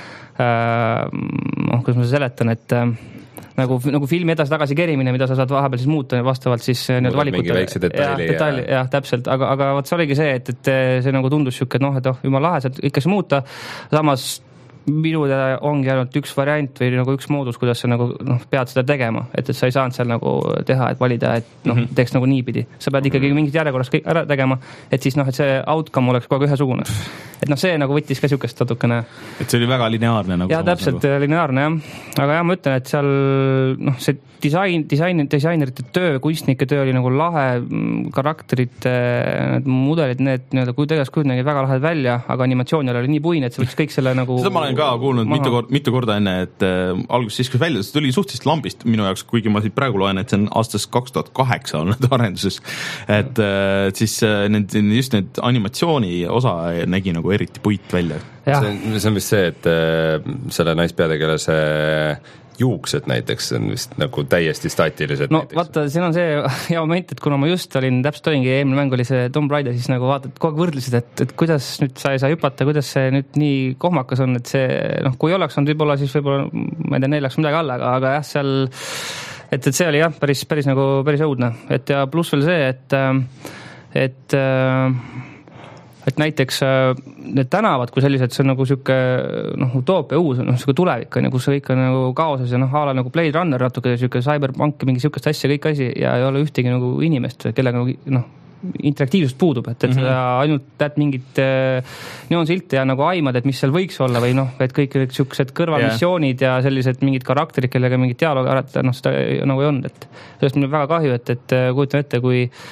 noh, kuidas ma seletan, et nagu, nagu filmi edasi-tagasi kerimine, mida sa saad vahepeal siis muuta vastavalt siis need valikutele. Mingi väikse detaili. Ja, detaili, ja täpselt, aga, aga vaat see oligi see, et, et see nagu tundus siuke, et noh, et oh, jumal lahe, saad ikka see muuta, samas minude ongi ainult üks variant või nagu üks moodus, kuidas sa nagu noh, pead seda tegema, et, et sa ei saanud seal nagu teha, et valida, et noh, mm-hmm. teeks nagu niipidi. Sa pead ikkagi mingit järjekorras kõik ära tegema, et siis noh, et see outcome oleks kogu aeg ühesugune. Et noh, see nagu võttis ka siukest natukene. Et see oli väga lineaarne nagu. Ja täpselt nagu. Lineaarne, jah. Aga jah, ma ütlen, et seal noh, see disain, disain, disainerite töö, kunstnike töö oli nagu lahe, karakterite, need mudelid, need nii-öelda, kui tegelikult kuid nägid väga lahed välja, aga animatsioonil oli nii puine, et see võttis kõik selle nagu seda ma olen ka kuulnud maha. mitu korda, mitu korda enne, et äh, alguses siis, kus välja, see tuli suhteliselt lambist minu jaoks, kuigi ma siit praegu loen, et see on aastast kaks tuhat kaheksa olnud arenduses. Et äh, siis äh, need, just need animatsiooni osa nägi nagu eriti puit välja. See on, see on vist see, et äh, selle naispeategelase juuksed näiteks on vist nagu täiesti statilised. No näiteks. Vaata, siin on see hea moment, et kuna ma just olin, täpselt olingi, eelmine mäng oli see Tomb Raider, siis nagu vaatad, kogu aeg võrdlesid, et, et kuidas nüüd sa ei saa hüpata, kuidas see nüüd nii kohmakas on, et see, noh, kui oleks on võib-olla, siis võib-olla, ma ei tea, neil läks midagi alla, aga, aga jah, seal, et, et see oli jah, päris, päris nagu, päris õudne. Et ja pluss veel see, et, et et näiteks need tänavad, kui sellised, see on nagu siuke noh, utoopia uus, noh, siuke tulevik on, kus kõik on nagu kaoses ja noh, ala nagu Blade Runner natuke, siuke Cyberpunk, mingi siukest asja, kõik asi ja ei ole ühtegi nagu inimest, kellega noh, interaktiivsust puudub, et, et mm -hmm. ainult tead mingit äh, neonsilte ja nagu aimad, et mis seal võiks olla või noh, et kõik siuksed kõrvalmissioonid yeah. ja sellised mingid karakterid, kellega mingit dialoogi arata, noh, seda nagu ei olnud, et sellest mul on väga kahju, et, et kujutan ette, kui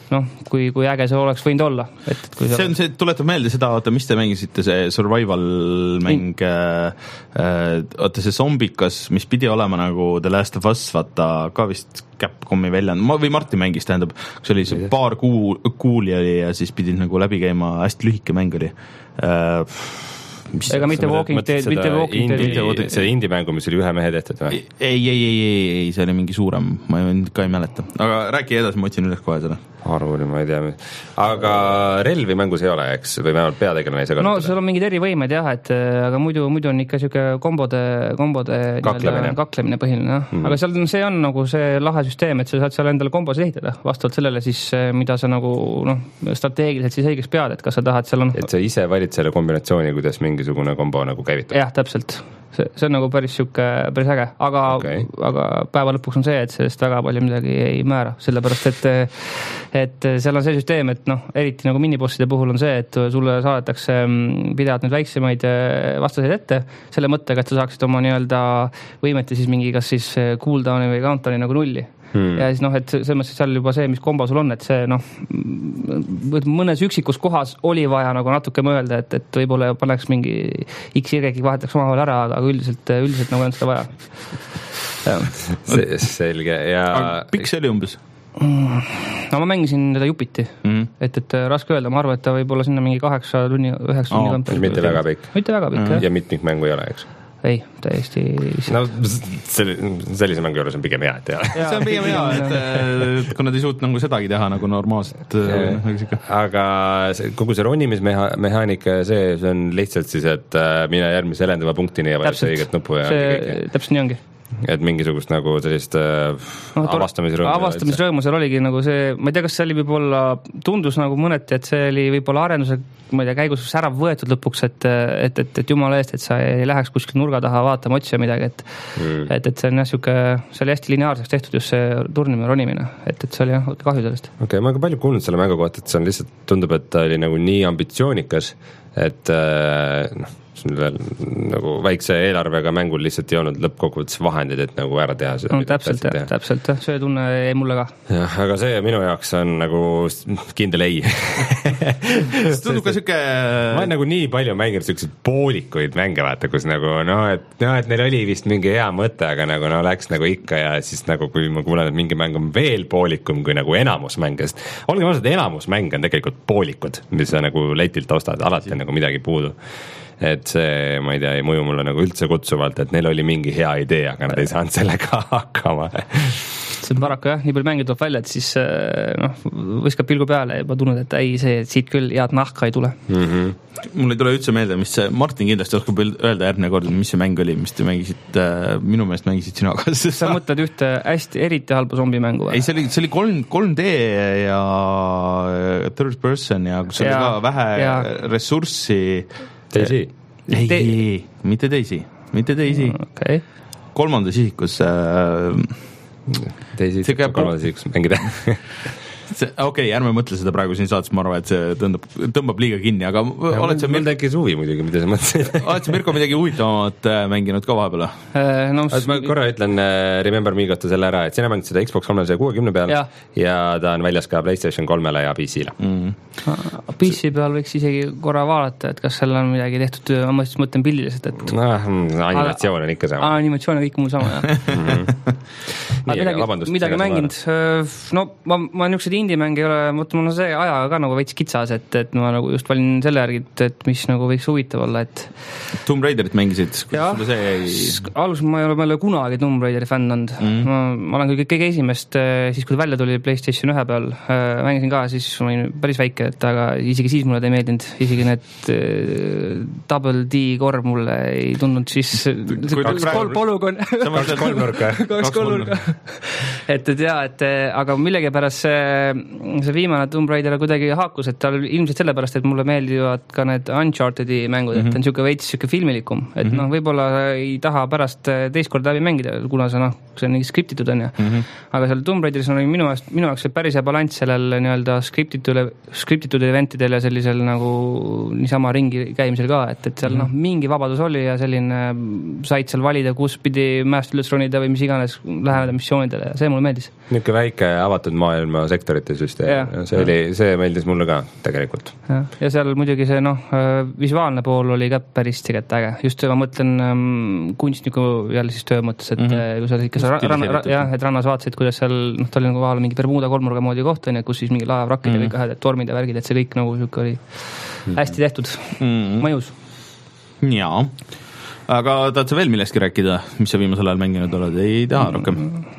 noh, kui, kui äge see oleks võinud olla. Et, et kui see on see, tuletab meelde seda, oota, mis te mängisite, see survival mäng mm., äh, oota, see zombikas, mis pidi olema nagu The Last of Us, vaata, ka vist Capcomi välja, või Martin mängis, tähendab, kus oli see paar kuu, kuuli oli ja siis pidid nagu läbi käima, hästi lühike mäng oli äh, Mis ega mitte Walking Dead, mitte Walking Dead. See indie-mängu, mis oli ühe mehe tehtud või? Ei, ei, ei, ei, ei, see oli mingi suurem, ma ka ei mäleta. Aga räägi edasi, ma otsin üles kohe seda. Arvuni, ma ei tea. Aga relvi mängus ei ole, eks? Või vähemalt peategelane ei saa kasutada? No seal on mingid erivõimed jah, et aga muidu, muidu on ikka siuke kombode, kombode kaklemine, kaklemine põhiline. Mm-hmm. Aga seal see on nagu see lahe süsteem, et sa saad seal endale kombos ehitada. Vastavalt sellele siis, mida sa nagu noh, strateegiliselt siis õigeks pead, et kas sa tahad seal on... Et sa ise valid selle kombinatsiooni, kuidas mingisugune kombo nagu käivitab? Jah, täpselt. See, see on nagu päris siuke, päris äge, aga, okay. aga päeva lõpuks on see, et sellest väga palju midagi ei määra, sellepärast et, et seal on see süsteem, et noh, eriti nagu minibosside puhul on see, et sulle saadetakse pidevalt neid väiksemaid vastaseid ette, selle mõttega, et sa saaksid oma nii-öelda võimete siis mingi kas siis cooldowni või countdowni nagu nulli. Hmm. Ja siis noh, et selles mõttes seal juba see, mis kombo sul on, et see noh, mõnes üksikus kohas oli vaja nagu natuke mõelda, et, et võib-olla paneks mingi X-Y vahetaks omavahel ära, aga üldiselt, üldiselt nagu on seda vaja. Selge. Ja... Pikk see oli umbes? No ma mängisin teda jupiti, mm. et, et raske öelda, ma arvan, et ta võib olla sinna mingi kaheksa tunni, üheksa tunni oh, kanti. Mitte väga pikk. Mitte väga pikk, jah. Ja mitmikmängu ei ole, eks? Ei, täiesti... No sellise mängu juures on pigem hea, et ei ole. See on pigem hea, et kui nad ei suut nagu sedagi teha nagu normaalselt. Aga see, kogu see ronimismehaanika ja see, see on lihtsalt siis, et mine järgmise elendava punktini ja valib see õiget nupu ja see, täpselt nii ongi. Et mingisugust nagu sellist äh, no, avastamisrõõmu. Avastamisrõõmu seal oligi nagu see, ma ei tea, kas see oli võib-olla, tundus nagu mõneti, et see oli võib-olla arenduse, ma ei tea, käigus särav võetud lõpuks, et, et, et, et jumala eest, et sa ei läheks kuskil nurga taha vaatama otsi ja midagi, et, mm. et, et see on jah, siuke, see oli hästi lineaarseks tehtud just see turnimine, ronimine, et, et see oli jah, kahju sellest. Okei, okay, ma olen ka palju kuulnud selle mängu kohta, et see on lihtsalt, tundub, et ta oli nagu nii ambitsioonikas, et noh, veel nagu väikse eelarvega mängul lihtsalt ei olnud lõppkokkuvõttes vahendid, et nagu ära teha seda. No, täpselt, jah, täpselt, jah, see tunne jäi mulle ka. Jah, aga see minu jaoks on nagu kindel ei. See tundub ka siuke... Ma olen nagu nii palju mänginud siukseid poolikuid mänge, vaata, kus nagu, no, et, no, et neil oli vist mingi hea mõte, aga nagu, no, läks nagu ikka ja siis nagu, kui ma kuulen, et mingi mäng on veel poolikum kui nagu enamus mänge, sest olge mõned, enamus mänge on tegelikult poolikud, mis sa nagu letilt ostad, alati on nagu midagi puudu. Et see, ma ei tea, ei mõju mulle nagu üldse kutsuvalt, et neil oli mingi hea idee, aga nad ei saanud sellega hakkama. See on paraku jah, nii palju mänge tuleb välja, et siis noh, võiskab pilgu peale ja juba tunned, et ei, see siit küll head nahka ei tule. Mm-hmm. Mul ei tule üldse meelde, mis see, Martin kindlasti oskab öelda järgmine kord, mis see mäng oli, mis te mängisid, minu meelest mängisid sina ka. Sa mõtled ühte hästi eriti halba zombimängu või? Ei, see oli, see oli kolm, kolm D ja third person ja kus oli ka vähe ja. ressurssi. Teisi? Ei, Te... mitte teisi, mitte teisi. Okay. Kolmandas isikus äh, teisi kolmandas isikus mängida. Okei, okay, ärme mõtle seda praegu siin saates, ma arvan, et see tõmbab, tõmbab liiga kinni, aga ja, oled sa meil tekkis huvi muidugi, mida sa mõtlesid? Oled sa Mirko midagi huvitavamat mänginud ka vahepeal? Äh, no, ma korra ütlen uh, Remember Me kohta selle ära, et sina mängid seda Xbox kolmesaja kuuekümne peal ja. ja ta on väljas ka PlayStation kolmele ja P C-le. Mm. P C peal võiks isegi korra vaadata, et kas seal on midagi tehtud, ma mõtlen pildiliselt, et no, animatsioon on ikka sama. Animatsioon on kõik mul sama, jah. Nii, midagi, vabandust, midagi mänginud, no ma, ma niisugused indie-mäng ei ole, mõtle, mul on see ajaga ka nagu veits kitsas, et, et ma nagu just valin selle järgi, et mis nagu võiks huvitav olla, et Tomb Raiderit mängisid, kuidas sulle see jäi? Alus ma ei ole, ma ei ole kunagi Tomb Raideri fänn olnud. Mm. Ma, ma olen kõige esimest, siis kui ta välja tuli PlayStation ühe peal, mängisin ka, siis ma olin päris väike, et aga isegi siis mulle ei meeldinud, isegi need Double D korv mulle ei tundnud, siis kaks kolm polügon kaks kolmnurka kaks kolmnurka et, et jah, et aga millegipärast see, see viimane Tomb Raider kuidagi haakus, et tal ilmselt sellepärast, et mulle meeldivad ka need Uncharted'i mängud, et mm-hmm. on siuke veits siuke filmilikum, et mm-hmm. noh, võib-olla ei taha pärast teist korda läbi mängida, kuna see noh, see on nii skriptitud on ja mm-hmm. aga seal Tomb Raideris on minu jaoks, minu jaoks päris hea balanss sellel nii-öelda skriptitud, skriptitud eventidel ja sellisel nagu niisama ringi käimisel ka, et, et seal mm-hmm. noh, mingi vabadus oli ja selline said seal valida, kus pidi mäest üles ronida või mis iganes läheneda missioonidele ja see mulle meeldis. Niisugune väike avatud maailma sektorid tutorial'ite süsteem Yeah. ja see oli, see meeldis mulle ka tegelikult. Ja, ja seal muidugi see noh, visuaalne pool oli ka päris tegelikult äge. Just ma mõtlen ähm, kunstniku jälle siis töö mõttes, et mm-hmm. kui sa ikka sa ranna, ra, jah, et rannas vaatasid, kuidas seal, noh, ta oli nagu vahel mingi Bermuda kolmnurga moodi koht, on, kus siis mingi laevrakid mm-hmm. ja kõik ahedad tormid ja värgid, et see kõik nagu siuke oli mm-hmm. hästi tehtud, mm-hmm. mõjus. Jaa. Aga tahad sa veel millestki rääkida, mis sa viimasel ajal mänginud oled? Ei taha rohkem?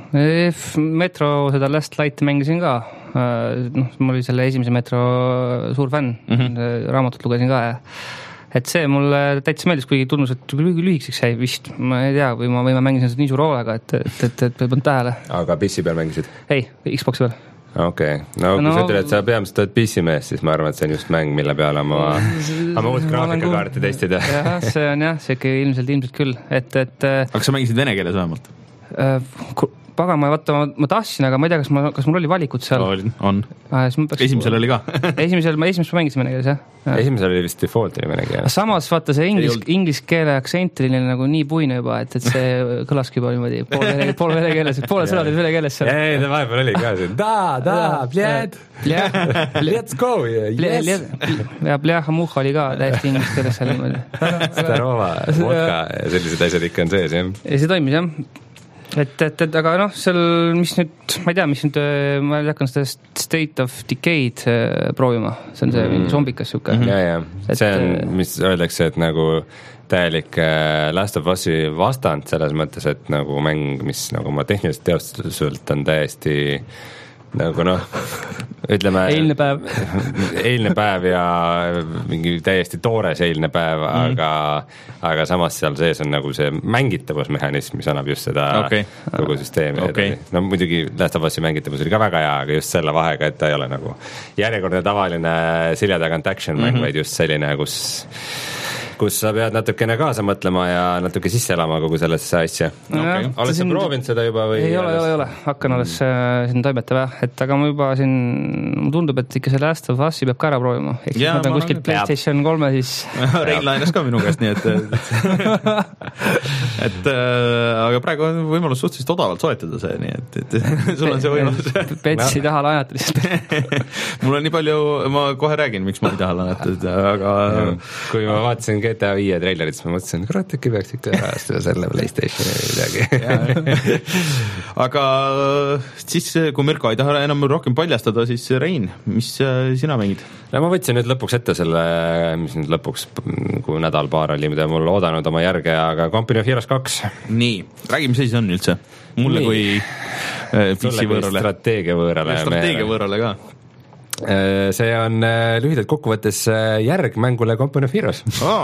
Metro, seda Last Light mängisin ka. Noh, mul oli selle esimese Metro suur fänn. Mm-hmm. Raamatut lugesin ka ja et see mulle täitsa meeldis, kuigi tundus, et lühikseks jäi vist. Ma ei tea, või ma, või ma mängisin seda nii suur hoolega, et, et, et, et peab tähele. Aga P C peal mängisid? Ei, Xboxi peal. Okei, okay. No kui no, sa ütled, et sa peamiselt oled P C mees, siis ma arvan, et see on just mäng, mille peale ma oma uut graafikakaarti testida. Jah, see on jah, see ikka ilmselt, ilmselt küll, et, et aga sa mängisid vene keeles vähemalt? Paga, ma, vaata, ma, ma tahtsin, aga ma ei tea, kas, ma, kas mul oli valikut seal? On, on. Ah, peaks... Esimesel oli ka? esimesel, ma esimesel ma mängisin vene keeles, jah. Ja. Esimesel oli vist default oli vene keeles. Samas, vaata, see inglis, inglis keele aktsent oli nagu nii puine juba, et, et see kõlaski juba niimoodi pool vene, pool vene keeles, poole sõnad olid vene keeles seal. Ei, ta vahepeal oli ka siin. Da, da, pljed, let's go, yes. Ja pljaha muha oli ka täiesti inglis keeles seal. Starova, vodka ja sellised asjad ikka on sees, jah. Ja see toimis, jah. Et, et, et aga noh, seal, mis nüüd, ma ei tea, mis nüüd, ma hakkan seda State of Decay'd proovima, see on see mm. zombikas siuke. Ja, ja, see on, mis öeldakse, et nagu täielik Last of Us'i vastand selles mõttes, et nagu mäng, mis nagu ma tehniliselt teostuselt on täiesti nagu noh, ütleme eilne päev eilne päev ja mingi täiesti toores eilne päev, mm. aga aga samas seal sees on nagu see mängitavusmehhanism, mis annab just seda okay. kogu süsteemi okay. no muidugi Last of Us'i mängitavus oli ka väga hea, aga just selle vahega, et ta ei ole nagu järjekordne tavaline silja tagant action mäng mm-hmm. vaid just selline, kus kus sa pead natukene kaasa mõtlema ja natuke sisse elama kogu sellesse asja. Okay. Oled sa proovinud seda juba? Või ei ole, ei ole, ei ole. Hakkan alles mm. siin toimetama, et aga ma juba siin, mulle tundub, et ikka see Last of Us'i peab ka ära proovima. Eks ja, ma pean kuskilt PlayStation kolme siis. Rein lainas ka minu käest, nii et et äh, aga praegu on võimalus suhteliselt odavalt soetada see, nii et, et sul on see võimalus. Pets ei taha lainata lihtsalt. Mul on nii palju, ma kohe räägin, miks ma ei taha lainatada, aga kui ma vaatasin G T A viie treilerit, siis ma mõtlesin, kurat, äkki peaks ikka rahastada selle PlayStationi midagi. Aga siis, kui Mirko ei taha enam rohkem paljastada, siis Rein, mis sina mängid? No ma võtsin nüüd lõpuks ette selle, mis nüüd lõpuks, kui nädal paar oli, mida mul oodanud oma järge, aga Company of Heroes kaks. Nii, räägi, mis asi see on üldse? Mulle Nii. kui äh, Fissi võõrale. Strateegia võõrale. Strateegia võõrale ka. See on lühidalt kokkuvõttes järg mängule Company of Heroes. Oh.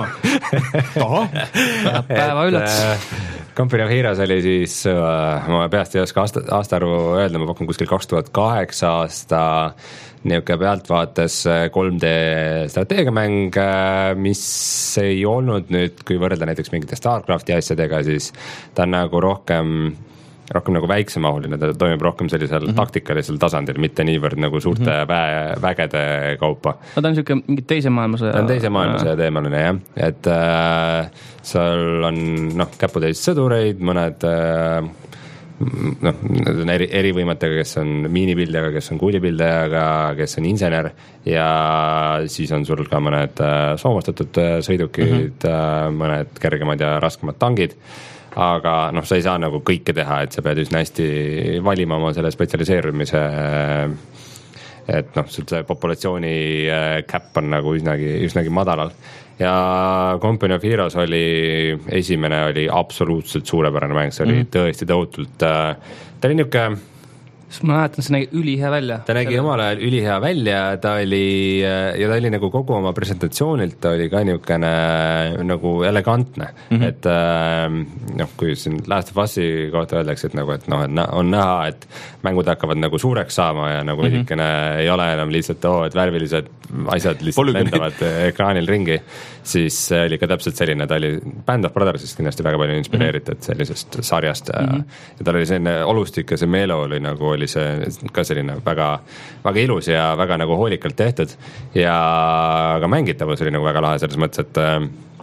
Päeva üllatus. Company of Heroes oli siis, ma peast ei oska aasta, aastaarvu öelda, ma pakun kuskil kaks tuhat kaheksa aasta niuke pealtvaates kolm D strateegiamäng, mis ei olnud nüüd, kui võrrelda näiteks mingite StarCrafti asjadega, siis ta on nagu rohkem rohkem nagu väiksemahuline, ta toimib rohkem sellisel mm-hmm. taktikalisel tasandil, mitte niivõrd nagu suurte mm-hmm. vä- vägede kaupa. No ta on siuke mingi teise maailmasõja. Ta on teise maailmasõja teemaline, jah. Et äh, seal on noh, käputäis sõdureid, mõned äh, noh, eri, eri võimetega, kes on miinipildajaga, kes on kuulipildajaga, kes on insener ja siis on sul ka mõned äh, soomustatud sõidukid mm-hmm. äh, mõned kergemad ja raskemad tangid. Aga noh, sa ei saa nagu kõike teha, et sa pead üsna hästi valima oma selle spetsialiseerumise, et noh, see populatsiooni cap on nagu üsnagi, üsnagi madalal. Ja Company of Heroes oli, esimene oli absoluutselt suurepärane mäng, see oli mm. tõesti tõutult, ta oli niuke ma mäletan, see nägi ülihea välja. Ta nägi omal ajal ülihea välja, ta oli, ja ta oli nagu kogu oma presentatsioonilt, ta oli ka niukene nagu elegantne, mm-hmm. et noh, kui siin Last of Us'i kohta öeldakse, et nagu, et noh, et on näha, et mängud hakkavad nagu suureks saama ja nagu mm-hmm. veidikene ei ole enam lihtsalt oo, et värvilised asjad lihtsalt lendavad ekraanil ringi, siis oli ka täpselt selline, ta oli Band of Brothersist kindlasti väga palju inspireeritud mm-hmm. sellisest sarjast mm-hmm. ja tal oli selline olustik ja see meelo oli nagu oli see ka selline väga, väga ilus ja väga nagu hoolikalt tehtud ja ka mängitavus oli nagu väga lahe selles mõttes, et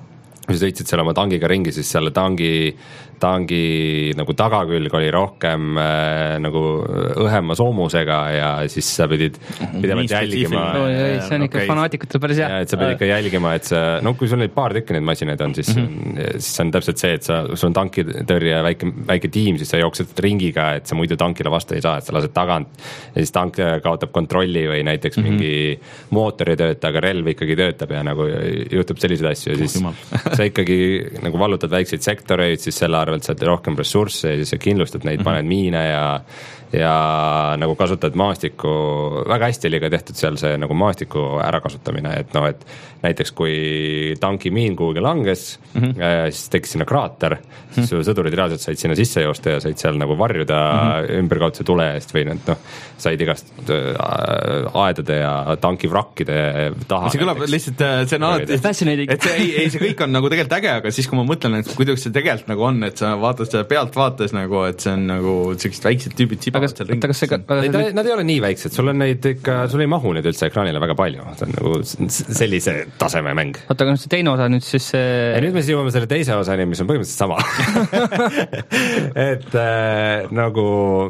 kui sa sõitsid seal oma tangiga ringi, siis selle tangi, tangi nagu tagakülg oli rohkem äh, nagu õhema soomusega ja siis sa pidid pidevalt jälgima. No, see on ikka okay. Fanaatikute päris hea. Et sa pidid ikka jälgima, et sa, no kui sul neid paar tükki neid masinaid on, siis, mm-hmm. siis on täpselt see, et sa, sul on tankitõrje väike, väike tiim, siis sa jooksed ringiga, et sa muidu tankile vastu ei saa, et sa lased tagant ja siis tank kaotab kontrolli või näiteks mm-hmm. mingi mootor ei tööta, aga relv ikkagi töötab ja nagu juhtub selliseid asju ja siis sa ikkagi nagu vallutad väikseid sektoreid, siis selle arvelt saad rohkem ressursse ja siis sa kindlustad neid, paned miine ja ja nagu kasutad maastikku, väga hästi oli ka tehtud seal see nagu maastiku ärakasutamine, et noh, et näiteks kui tanki miin kuhugi langes, mm-hmm. siis tekkis sinna kraater, siis mm-hmm. sõdurid reaalselt said sinna sisse joosta ja said seal nagu varjuda mm-hmm. ümberkaudse tule eest või need noh, said igast aedade ja tanki vrakkide taha. See kõlab lihtsalt, see on alati, et see, ei, ei, see kõik on nagu tegelikult äge, aga siis kui ma mõtlen, et kuidas see tegelikult nagu on, et sa vaatad seda pealt vaates nagu, et see on nagu sellised väiksed tüübid siba. Kas, kas see, ei, ta, nad ei ole nii väiksed, sul on neid ikka, sul ei mahu neid üldse ekraanile väga palju, see on nagu sellise taseme mäng. Oota, aga see teine osa nüüd siis see... ja nüüd me siis jõuame selle teise osani, mis on põhimõtteliselt sama. et äh, nagu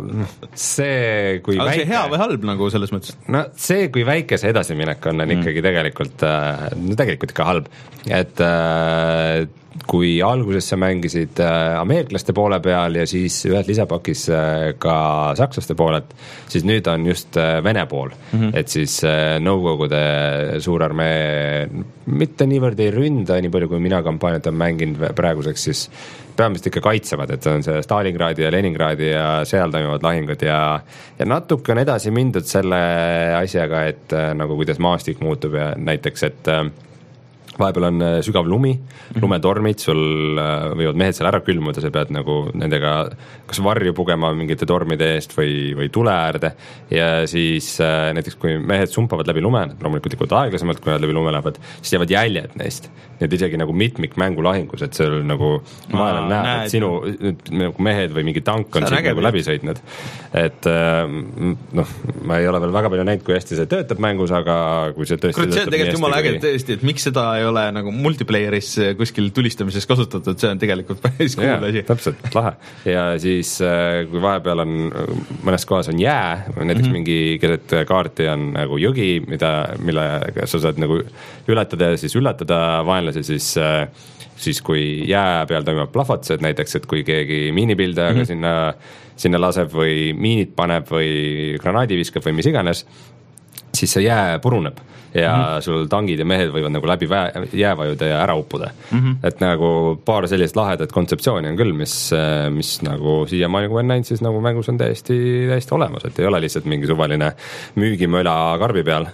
see, kui aga väike... see hea või halb nagu selles mõttes? No see, kui väike see edasiminek on, on mm. ikkagi tegelikult, äh, no tegelikult ikka halb, et äh, kui alguses sa mängisid äh, ameeriklaste poole peal ja siis ühed lisapakis äh, ka sakslaste poolelt, siis nüüd on just äh, Vene pool, mm-hmm. et siis äh, Nõukogude suurarmee mitte niivõrd ei ründa, nii palju kui mina kampaaniat on mänginud praeguseks, siis peamiselt ikka kaitsevad, et on see Stalingradi ja Leningradi ja seal toimuvad lahingud ja, ja natuke on edasi mindud selle asjaga, et äh, nagu kuidas maastik muutub ja näiteks, et äh, vahepeal on sügav lumi, lumetormid, sul võivad mehed seal ära külmuda, sa pead nagu nendega kas varju pugema mingite tormide eest või, või tule äärde ja siis näiteks kui mehed sumpavad läbi lume, loomulikult ikka aeglasemalt, kui nad läbi lume lähevad, siis jäävad jäljed neist. Need isegi nagu mitmik mängulahingus, et seal nagu maailm näeb, näed, et sinu nagu mehed või mingi tank on siin nagu läbi sõitnud. Et noh, ma ei ole veel väga palju näinud, kui hästi see töötab mängus, aga kui see tõesti Kurat, see on tegelikult jumala äge tõesti, et miks seda ei ole nagu multiplayeris kuskil tulistamises kasutatud, see on tegelikult päris cool asi. Täpselt, lahe. Ja siis kui vahepeal on, mõnes kohas on jää, näiteks mm-hmm. mingi keset kaarti on nagu jõgi, mida, mille sa saad nagu ületada ja siis üllatada vaenlasi, siis, siis kui jää peal toimub plahvatused näiteks, et kui keegi miinipildajaga mm-hmm. sinna, sinna laseb või miinid paneb või granaadi viskab või mis iganes, siis see jää puruneb ja mm-hmm. sul tangid ja mehed võivad nagu läbi vä- jäävajuda ja ära uppuda. Mm-hmm. Et nagu paar sellist lahedat kontseptsiooni on küll, mis, mis nagu siiamaani kui on näinud, siis nagu mängus on täiesti, täiesti olemas, et ei ole lihtsalt mingi suvaline müügimöla karbi peal,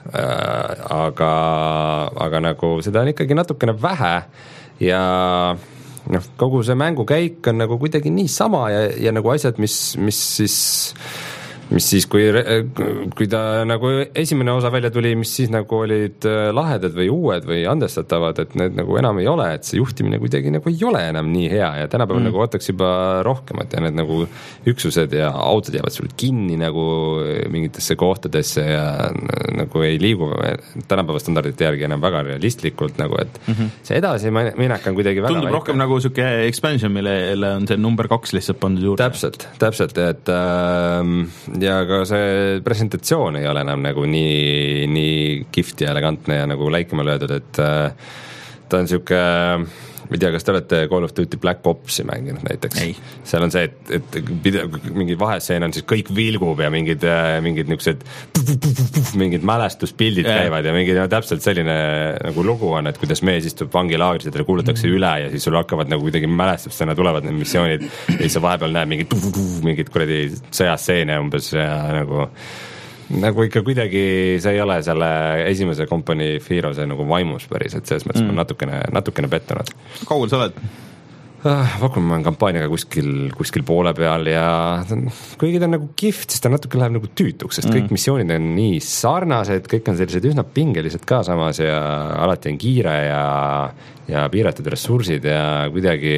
aga, aga nagu seda on ikkagi natukene vähe ja noh, kogu see mängukäik on nagu kuidagi nii sama ja, ja nagu asjad, mis, mis siis mis siis, kui, kui ta nagu esimene osa välja tuli, mis siis nagu olid lahedad või uued või andestatavad, et need nagu enam ei ole, et see juhtimine kuidagi nagu ei ole enam nii hea ja tänapäeval mm. nagu ootaks juba rohkemat ja need nagu üksused ja autod jäävad sul kinni nagu mingitesse kohtadesse ja nagu ei liigu tänapäeva standardite järgi enam väga realistlikult nagu, et mm-hmm. see edasi minek on kuidagi väga tundub rohkem nagu siuke expansion, millele on see number kaks lihtsalt pandud juurde. Täpselt, täpselt, et ähm, ja ka see presentatsioon ei ole enam nagu nii, nii kihvt ja elegantne ja nagu läikima löödud, et äh, ta on siuke, ma ei tea, kas te olete Call of Duty Black Opsi mänginud näiteks? Ei. Seal on see, et, et pidev, mingi vaheseen on siis kõik vilgub ja mingid, mingid niisugused mingid mälestuspildid yeah. käivad ja mingi no, täpselt selline nagu lugu on, et kuidas mees istub vangilaagris ja teile kuulatakse mm. üle ja siis sul hakkavad nagu kuidagi mälestustena tulevad need missioonid ja siis sa vahepeal näed mingid, mingid kuradi sõjasseene umbes ja nagu nagu ikka kuidagi see ei ole selle esimese kompanii Fearose nagu vaimus päris, et selles mõttes mm. ma natukene, natukene pettunud. Kaugel sa oled? Pakun ma olen kampaaniaga kuskil, kuskil poole peal ja kuigi ta on nagu kihvt, siis ta natuke läheb nagu tüütuks, sest kõik mm. missioonid on nii sarnased, kõik on sellised üsna pingelised ka samas ja alati on kiire ja, ja piiratud ressursid ja kuidagi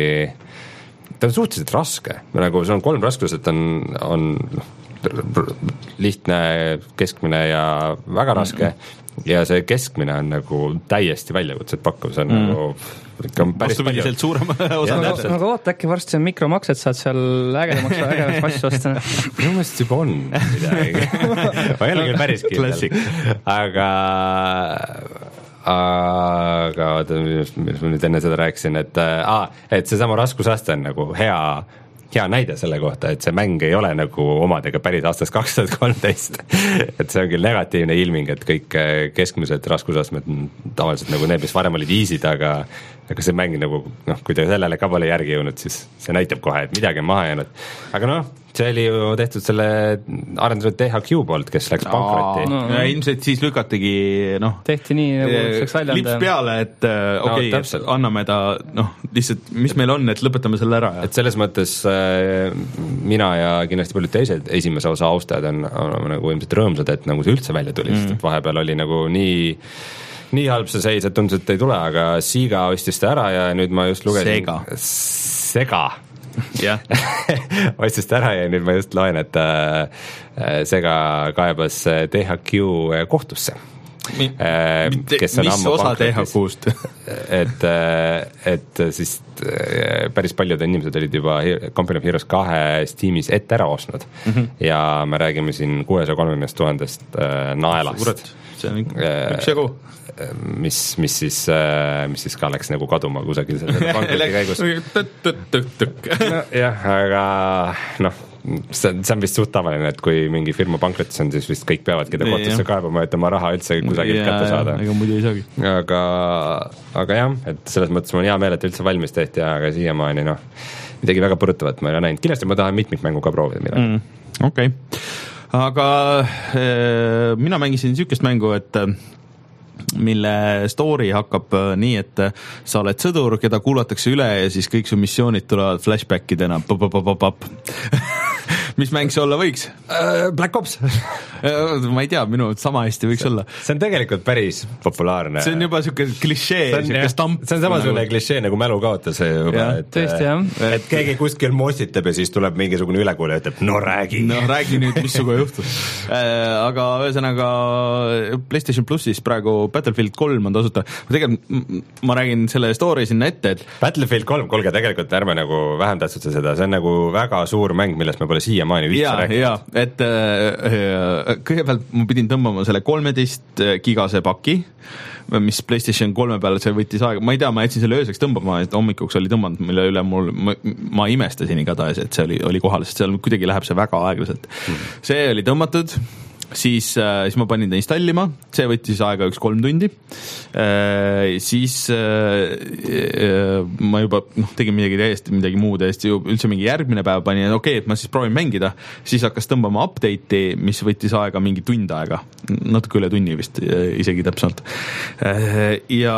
ta on suhteliselt raske, nagu see on kolm raskuset, on, on lihtne, keskmine ja väga raske ja see keskmine on nagu täiesti väljakutset pakkuv, see on mm. nagu vastupidiselt suurem osa. Aga oota, äkki varsti on mikromaksed, saad seal ägedamaks ägedamaks asju osta. Minu mõist juba on midagi. Ma ei ole küll päris kindel. Aga aga mis ma nüüd enne seda rääkisin, et, ah, et see sama raskusaste on nagu hea hea näide selle kohta, et see mäng ei ole nagu omadega päris aastast kaks tuhat kolmteist. Et see on küll negatiivne ilming, et kõik keskmised raskusastmed tavaliselt nagu need, mis varem olid easy'd, aga aga see mäng nagu, noh, kui te sellele ka pole järgi jõudnud, siis see näitab kohe, et midagi on maha jäänud. Aga noh, see oli ju tehtud selle arendatud T H Q poolt, kes läks pankrotti. No, ja ilmselt siis lükatigi, noh, tehti nii, nagu saaks välja lips peale, et okei, okay, no, anname ta, noh, lihtsalt, mis meil on, et lõpetame selle ära. Ja. Et selles mõttes äh, mina ja kindlasti paljud teised esimese osa austajad on, on nagu ilmselt rõõmsad, et nagu see üldse välja tuli, mm. sest vahepeal oli nagu nii nii halb see seis, et tundus, et ei tule, aga Sega ostis ta ära ja nüüd ma just lugesin Sega Sega ostis ta ära ja nüüd ma just loen, et äh, Sega kaebas T H Q kohtusse. Mi, äh, kes on mis osa T H Q-st? et, et siis päris paljud inimesed olid juba Company of Heroes kahe Steamis ette ära ostnud mm -hmm. ja me räägime siin kuuesaja kolmekümnest tuhandest äh, naelast. Suured, see on üks jagu. Mis, mis siis, mis siis ka läks nagu kaduma kusagil selle pankroti käigus. No, jah, aga noh, see, see on vist suht tavaline, et kui mingi firma pankrotis on, siis vist kõik peavadki ta kohtusse kaebama, et oma raha üldse kusagilt kätte saada. Ega muidu ei saagi. Aga, aga jah, et selles mõttes mul on hea meel, et üldse valmis tehti, aga siiamaani noh, midagi väga põrutavat ma ei ole näinud. Kindlasti ma tahan mitmikmängu ka proovida midagi. Mm, okei. Okay. Aga eh, mina mängisin sükest mängu, et mille story hakkab nii, et sa oled sõdur, keda kuulatakse üle ja siis kõik su missioonid tulevad flashbackidena. Mis mäng see olla võiks? Black Ops. Ma ei tea, minu sama hästi võiks see, olla. See on tegelikult päris populaarne. See on juba siuke klišee, siuke stamp. See on samasugune klišee nagu mälu kaotas juba, ja, et, tõesti, et, et keegi kuskil mostitab ja siis tuleb mingisugune ülekuule ja ütleb, no räägi. No räägi nüüd, mis suga juhtus. Aga ühesõnaga PlayStation Plussis praegu Battlefield kolm on tasuta. Tegelikult ma räägin selle story sinna ette, et Battlefield kolm, kuulge, tegelikult ärme nagu vähem tähtsutse seda, see on nagu väga suur mäng, millest me pole siia maani viitsa rääkida. Ja, et äh, kõigepealt ma pidin tõmbama selle kolmeteist gigase paki, mis PlayStation kolme peale see võttis aega, ma ei tea, ma jätsin selle ööseks tõmbama, et hommikuks oli tõmbanud, mille üle mul, ma, ma imestasin igatahes, et see oli, oli kohal, sest seal kuidagi läheb see väga aeglaselt. Mm. See oli tõmmatud, siis, siis ma panin ta installima, see võttis aega üks kolm tundi, siis ma juba noh, tegin midagi täiesti, midagi muud täiesti, üldse mingi järgmine päev panin, et okei, okay, et ma siis proovin mängida, siis hakkas tõmbama update'i, mis võttis aega mingi tund aega, natuke üle tunni vist isegi täpselt. Ja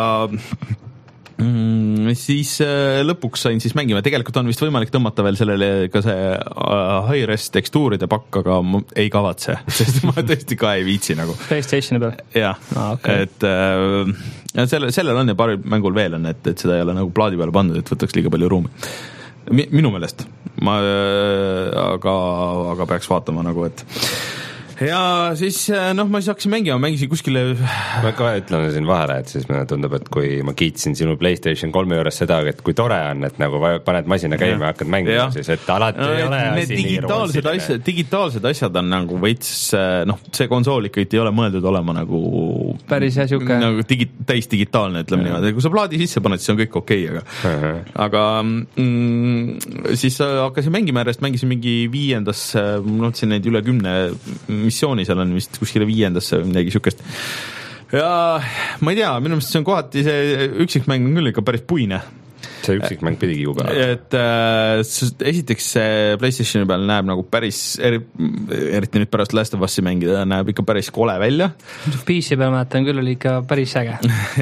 Mm, siis äh, lõpuks sain siis mängima, tegelikult on vist võimalik tõmmata veel sellele ka see äh, high-res tekstuuride pakk, aga ma ei kavatse, sest ma tõesti ka ei viitsi nagu. PlayStationi peal? Jah, ah, okay. Et äh, ja selle, sellel on ja paari mängul veel on, et, et seda ei ole nagu plaadi peale pandud, et võtaks liiga palju ruumi. Minu meelest, ma, äh, aga, aga peaks vaatama nagu, et ja siis noh, ma siis hakkasin mängima, mängisin kuskile. Ma ka ütlen siin vahele, et siis mulle tundub, et kui ma kiitsin sinu PlayStation kolme juures seda, et kui tore on, et nagu paned masina käima ja hakkad mängima, siis et alati no, ei ole asi nii digitaalsed asjad, digitaalsed asjad on nagu veits, noh, see konsool ikka ei ole mõeldud olema nagu päris hea siuke nagu digi, täis digitaalne, ütleme niimoodi, kui sa plaadi sisse paned, siis on kõik okei, aga uh-huh. aga mm, siis hakkasin mängima järjest, mängisin mingi viiendas, noh, siin neid üle kümne missiooni, seal on vist kuskile viiendasse või midagi siukest. Ja ma ei tea, minu meelest see on kohati see üksikmäng on küll ikka päris puine. See üksikmäng pidigi juba. Et äh, esiteks see PlayStationi peal näeb nagu päris, eri, eriti nüüd pärast Last of Us'i mängida, näeb ikka päris kole välja. P C peal mäletan küll oli ikka päris äge.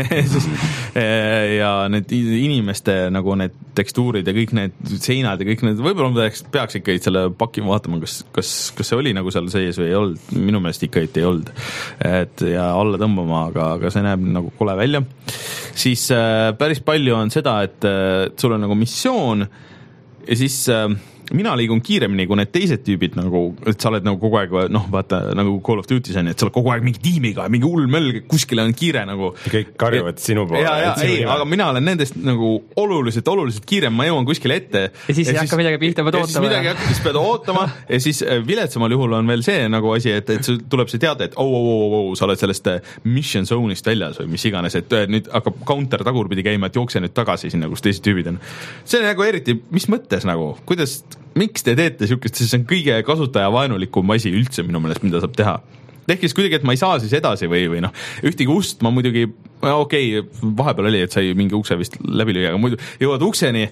ja need inimeste nagu need tekstuurid ja kõik need seinad ja kõik need, võib-olla peaks, peaks ikka selle paki vaatama, kas, kas, kas see oli nagu seal sees või ei olnud. Minu meelest ikka ei olnud. Et ja alla tõmbama, aga, aga see näeb nagu kole välja. Siis äh, päris palju on seda, et sul on nagu missioon ja siis äh, mina liigun kiiremini kui need teised tüübid nagu, et sa oled nagu kogu aeg, noh vaata nagu Call of Duty's on, et sa oled kogu aeg mingi tiimiga, mingi hull möll, kuskile on kiire nagu. Kõik karjuvad ja, sinu poole. Ja, ja, ei, aga mina olen nendest nagu oluliselt, oluliselt kiirem, ma jõuan kuskile ette. Ja siis ei hakka midagi pihta, pead ootama. Ja siis midagi hakka, siis pead ootama ja siis viletsamal juhul on veel see nagu asi, et, et tuleb see teada, et oh, oh, oh, oh, sa oled sellest mission zone'ist väljas või mis iganes, et nüüd hakkab counter tagurpidi käima, et jookse nüüd tagasi sinna, kus teised tüübid on. See on nagu eriti, mis mõttes nagu, kuidas miks te teete siukest, see on kõige kasutajavaenulikum asi üldse minu meelest, mida saab teha. Tekkis kuidagi, et ma ei saa siis edasi või, või noh, ühtegi ust ma muidugi, okei okay,, vahepeal oli, et sai mingi ukse vist läbi lüüa, aga muidu jõuad ukseni,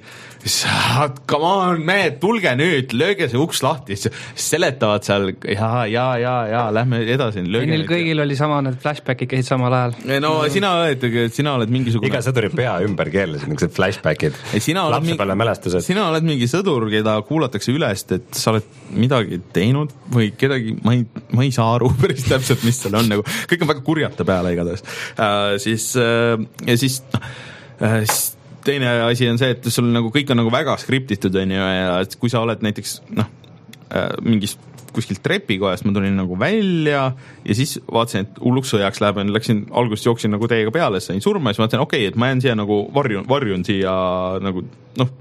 come on, mehed, tulge nüüd, lööge see uks lahti, seletavad seal ja, ja, ja, ja, lähme edasi. Neil kõigil oli sama, need flashbackid käisid samal ajal. No sina oled, sina oled mingisugune... Iga sõduri pea ümber keerlesid, niisugused flashbackid, lapsepõlve mälestused. Sina oled mingi sõdur, keda kuulatakse ülest, et sa oled midagi teinud või kedagi, ma ei, ma ei saa aru päris täpselt, mis seal on, nagu, kõik on väga kurjata peale igatahes. Uh, siis, uh, ja siis, uh, siis teine asi on see, et sul nagu kõik on nagu väga skriptitud on ju, ja et kui sa oled näiteks noh, uh, mingis kuskilt trepikojast ma tulin nagu välja ja siis vaatasin, et hulluks sõjaks läheb, läksin, algusest jooksin nagu teiega peale, sain surma ja siis vaatasin, okei okay,, et ma jään siia nagu varjun, varjun siia nagu noh,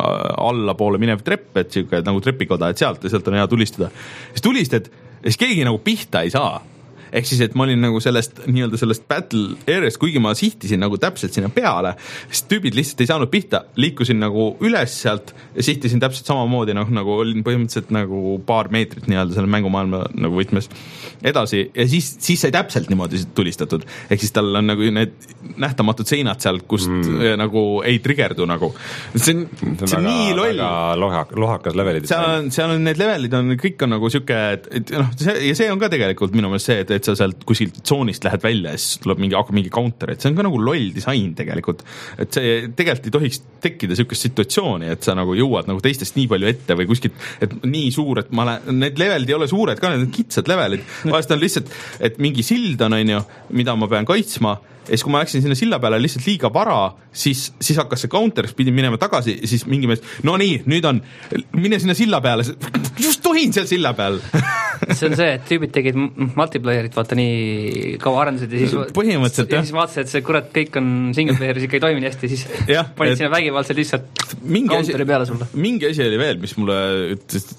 alla poole minev trepp, et siuke nagu trepikoda, et sealt ja sealt on hea tulistada. Siis tulistad ja siis keegi nagu pihta ei saa. Ehk siis, et ma olin nagu sellest nii-öelda sellest battle areast, kuigi ma sihtisin nagu täpselt sinna peale, siis tüübid lihtsalt ei saanud pihta, liikusin nagu üles sealt ja sihtisin täpselt samamoodi, noh, nagu olin põhimõtteliselt nagu paar meetrit nii-öelda selle mängumaailma nagu võtmes edasi ja siis, siis sai täpselt niimoodi tulistatud. Ehk siis tal on nagu need nähtamatud seinad sealt, kust mm. nagu ei triggerdu nagu. See on, see on, see on väga, nii loll. Väga lohak, lohakas levelid. Seal on, seal on need levelid, on, kõik on nagu siuke, et, et noh, see, ja see on ka tegelikult minu meelest see, et, et sa sealt kuskilt tsoonist lähed välja ja siis tuleb mingi, hakkab mingi counter, et see on ka nagu loll disain tegelikult, et see tegelikult ei tohiks tekkida siukest situatsiooni, et sa nagu jõuad nagu teistest nii palju ette või kuskilt, et nii suur, et ma olen, need levelid ei ole suured ka, need on kitsad levelid, vahest on lihtsalt, et mingi sild on, on ju, mida ma pean kaitsma ja siis kui ma läksin sinna silla peale lihtsalt liiga vara, siis, siis hakkas see counter, pidin minema tagasi ja siis mingi mees, no nii, nüüd on, mine sinna silla peale, just tohin seal silla peal. See on see, et tüübid tegid multiplayerit, vaata nii kaua arendasid ja siis põhimõtteliselt, ja siis vaatasid, et see kurat kõik on single player'is ikka ei toimi nii hästi, siis ja, panid et, sinna vägivaldselt lihtsalt counteri peale sulle. Mingi asi oli veel, mis mulle ütles,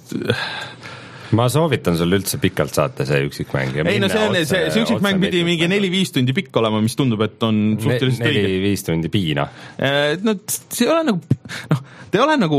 ma soovitan sul üldse pikalt saata see üksikmäng. Ei no see, on, see, see üksikmäng pidi mingi neli-viis tundi pikk olema, mis tundub, et on suhteliselt õige. neli-viis tundi piina. No see ei ole nagu, noh, ta ei ole nagu,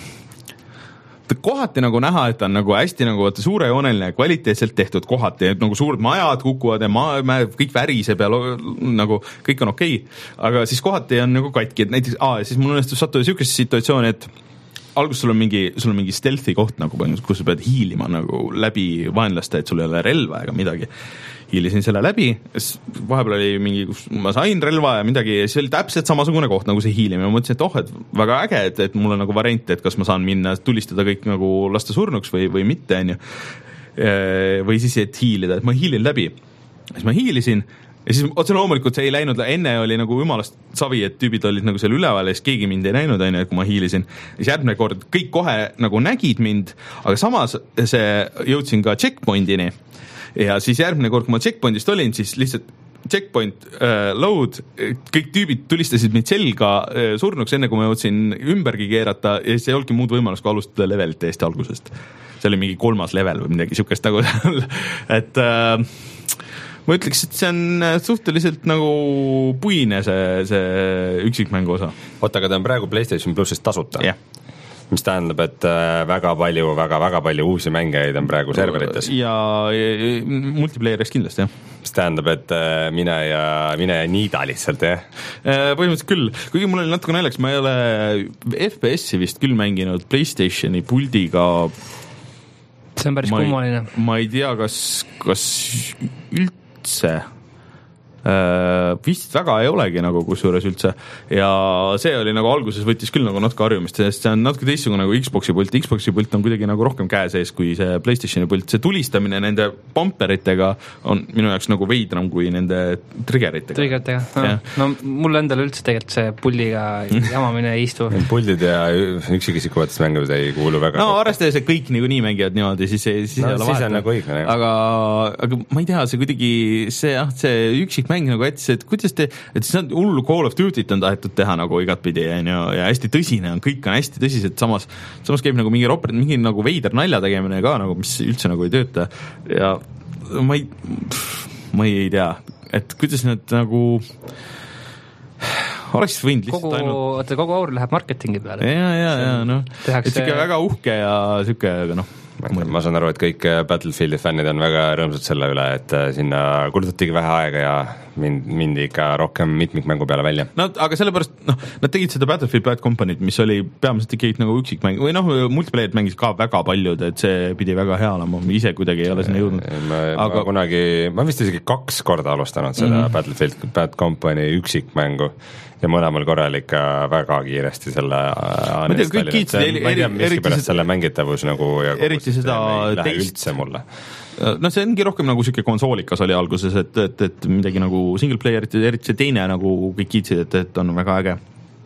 kohati nagu näha, et on nagu hästi nagu suurejooneline kvaliteetselt tehtud kohati, et nagu suured majad kukuvad ja maa, kõik väriseb ja nagu kõik on okei, aga siis kohati on nagu katki, et näiteks, aa, siis mul õnnestus sattuda siukesse situatsiooni, et alguses sul on mingi, sul on mingi stealthi koht nagu põhimõtteliselt, kus sa pead hiilima nagu läbi vaenlaste, et sul ei ole relva ega midagi. Hiilisin selle läbi, vahepeal oli mingi, kus ma sain relva ja midagi ja see oli täpselt samasugune koht nagu see hiilimine. Ma mõtlesin, et oh, et väga äge, et, et mul on nagu variant, et kas ma saan minna tulistada kõik nagu lasta surnuks või, või mitte, on ju. Või siis, et hiilida, et ma hiilin läbi. Siis ma hiilisin ja siis otse loomulikult see ei läinud, enne oli nagu jumalast savi, et tüübid olid nagu seal üleval ja siis keegi mind ei näinud, on ju, et kui ma hiilisin. Siis järgmine kord kõik kohe nagu nägid mind, aga samas see jõudsin ka checkpointini ja siis järgmine kord, kui ma checkpointist olin, siis lihtsalt checkpoint äh, load, kõik tüübid tulistasid mind selga äh, surnuks, enne kui ma jõudsin ümbergi keerata ja siis ei olnudki muud võimalust kui alustada levelit täiesti algusest. See oli mingi kolmas level või midagi siukest nagu et äh, ma ütleks, et see on suhteliselt nagu puine see, see üksikmängu osa. Oota, aga ta on praegu PlayStation Plusist tasuta? jah. Mis tähendab, et väga palju, väga, väga palju uusi mängijaid on praegu serverites. Ja, ja multiplayeris kindlasti, jah. Mis tähendab, et mine ja, mine ja niida lihtsalt, jah? Põhimõtteliselt küll. Kuigi mul oli natuke näljaks, ma ei ole F P S-i vist küll mänginud PlayStationi puldiga. See on päris kummaline. Ma ei tea, kas, kas üldse Uh, vist väga ei olegi nagu kusjuures üldse ja see oli nagu alguses võttis küll nagu natuke harjumist, sest see on natuke teistsugune nagu Xboxi pult, Xboxi pult on kuidagi nagu rohkem käe sees kui see PlayStationi pult, see tulistamine nende bumperitega on minu jaoks nagu veidram kui nende triggeritega. Triggeritega, no, no mul endal üldse tegelikult see pulliga jamamine ei istu. Puldid ja üksikisikuvates mängud ei kuulu väga. No arvestades, et kõik nii, nii mängivad niimoodi, siis, siis, no, ei ole siis on nagu õige. Aga, aga ma ei tea, see kuidagi, see, jah, see üksik mäng nagu jättis, et kuidas te, et see on hullu Call of Duty't on tahetud teha nagu igatpidi ja, ja hästi tõsine on, kõik on hästi tõsised, samas, samas käib nagu mingi ropert, mingi nagu veider nalja tegemine ka nagu, mis üldse nagu ei tööta ja ma ei, ma ei tea, et kuidas need nagu oleks võinud lihtsalt kogu, ainult kogu aur läheb marketingi peale. Ja, ja, ja, noh, tehakse... et siuke väga uhke ja siuke, noh ma saan aru, et kõik Battlefieldi fännid on väga rõõmsad selle üle, et sinna kulututigi vähe aega ja mind, mindi ikka rohkem mitmikmängu peale välja. No aga sellepärast, noh, nad tegid seda Battlefield Bad Company't, mis oli peamiselt ikkagi nagu üksikmäng või noh, multiplayerit mängis ka väga paljud, et see pidi väga hea olema, ise kuidagi ei ole sinna jõudnud. Ma, aga... ma kunagi, ma vist isegi kaks korda alustanud seda mm-hmm. Battlefield Bad Company üksikmängu ja mõlemal korral ikka väga kiiresti selle ma ei tea, kõik kiitsid ma ei tea, miski pärast selle mängitavus nagu ja eriti seda teist üldse mulle. No see ongi rohkem nagu siuke konsoolikas oli alguses, et, et, et midagi nagu single playerit, eriti see teine nagu kõik kiitsid, et, et on väga äge.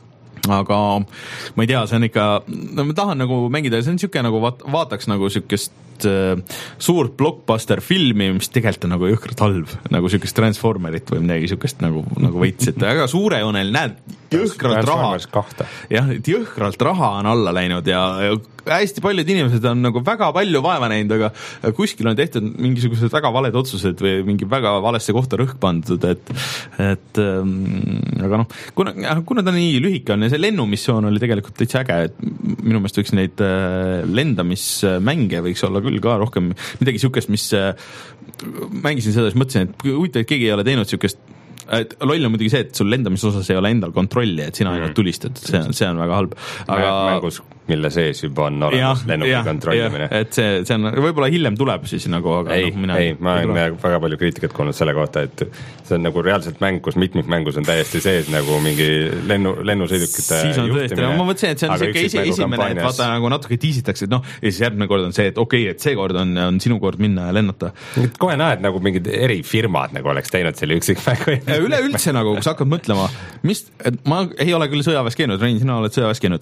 Aga ma ei tea, see on ikka, no ma tahan nagu mängida, see on siuke nagu vaat, vaataks nagu siukest uh, suurt blockbuster filmi, mis tegelikult on nagu jõhkralt halb, nagu siukest Transformerit või midagi siukest nagu, nagu veits, et väga suurejoonel näed jõhkralt raha, jah, et jõhkralt raha on alla läinud ja, ja hästi paljud inimesed on nagu väga palju vaeva näinud, aga kuskil on tehtud mingisugused väga valed otsused või mingi väga valesse kohta rõhk pandud, et, et ähm, aga noh, kuna, kuna ta nii lühike on ja see lennumissioon oli tegelikult täitsa äge, et minu meelest võiks neid äh, lendamismänge võiks olla küll ka rohkem midagi siukest, mis äh, mängisin seda, siis mõtlesin, et huvitav, et keegi ei ole teinud siukest et loll on muidugi see, et sul lendamise osas ei ole endal kontrolli, et sina ainult tulistad, see on, see on väga halb. Aga mängus, mille sees juba on olemas lennuki kontrollimine. Et see, see on, võib-olla hiljem tuleb siis nagu, aga ei, no, mina ei, ma olen väga palju kriitikat kuulnud selle kohta, et see on nagu reaalselt mäng, kus mitmikmängus on täiesti sees nagu mingi lennu, lennusõidukite siis on tõesti, no ma mõtlesin, et see on siuke esi, esimene, et vaata nagu natuke tiisitakse, et noh, ja siis järgmine kord on see, et okei, okay, et see kord on, on sinu kord minna ja lennata. Kohe näed nagu mingid erifirmad nagu oleks teinud selle üksikmängu. Üleüldse nagu, kui sa hakkad mõtlema, mis, et ma ei ole küll sõjaväes käinud, Rein, sina oled sõjaväes käinud.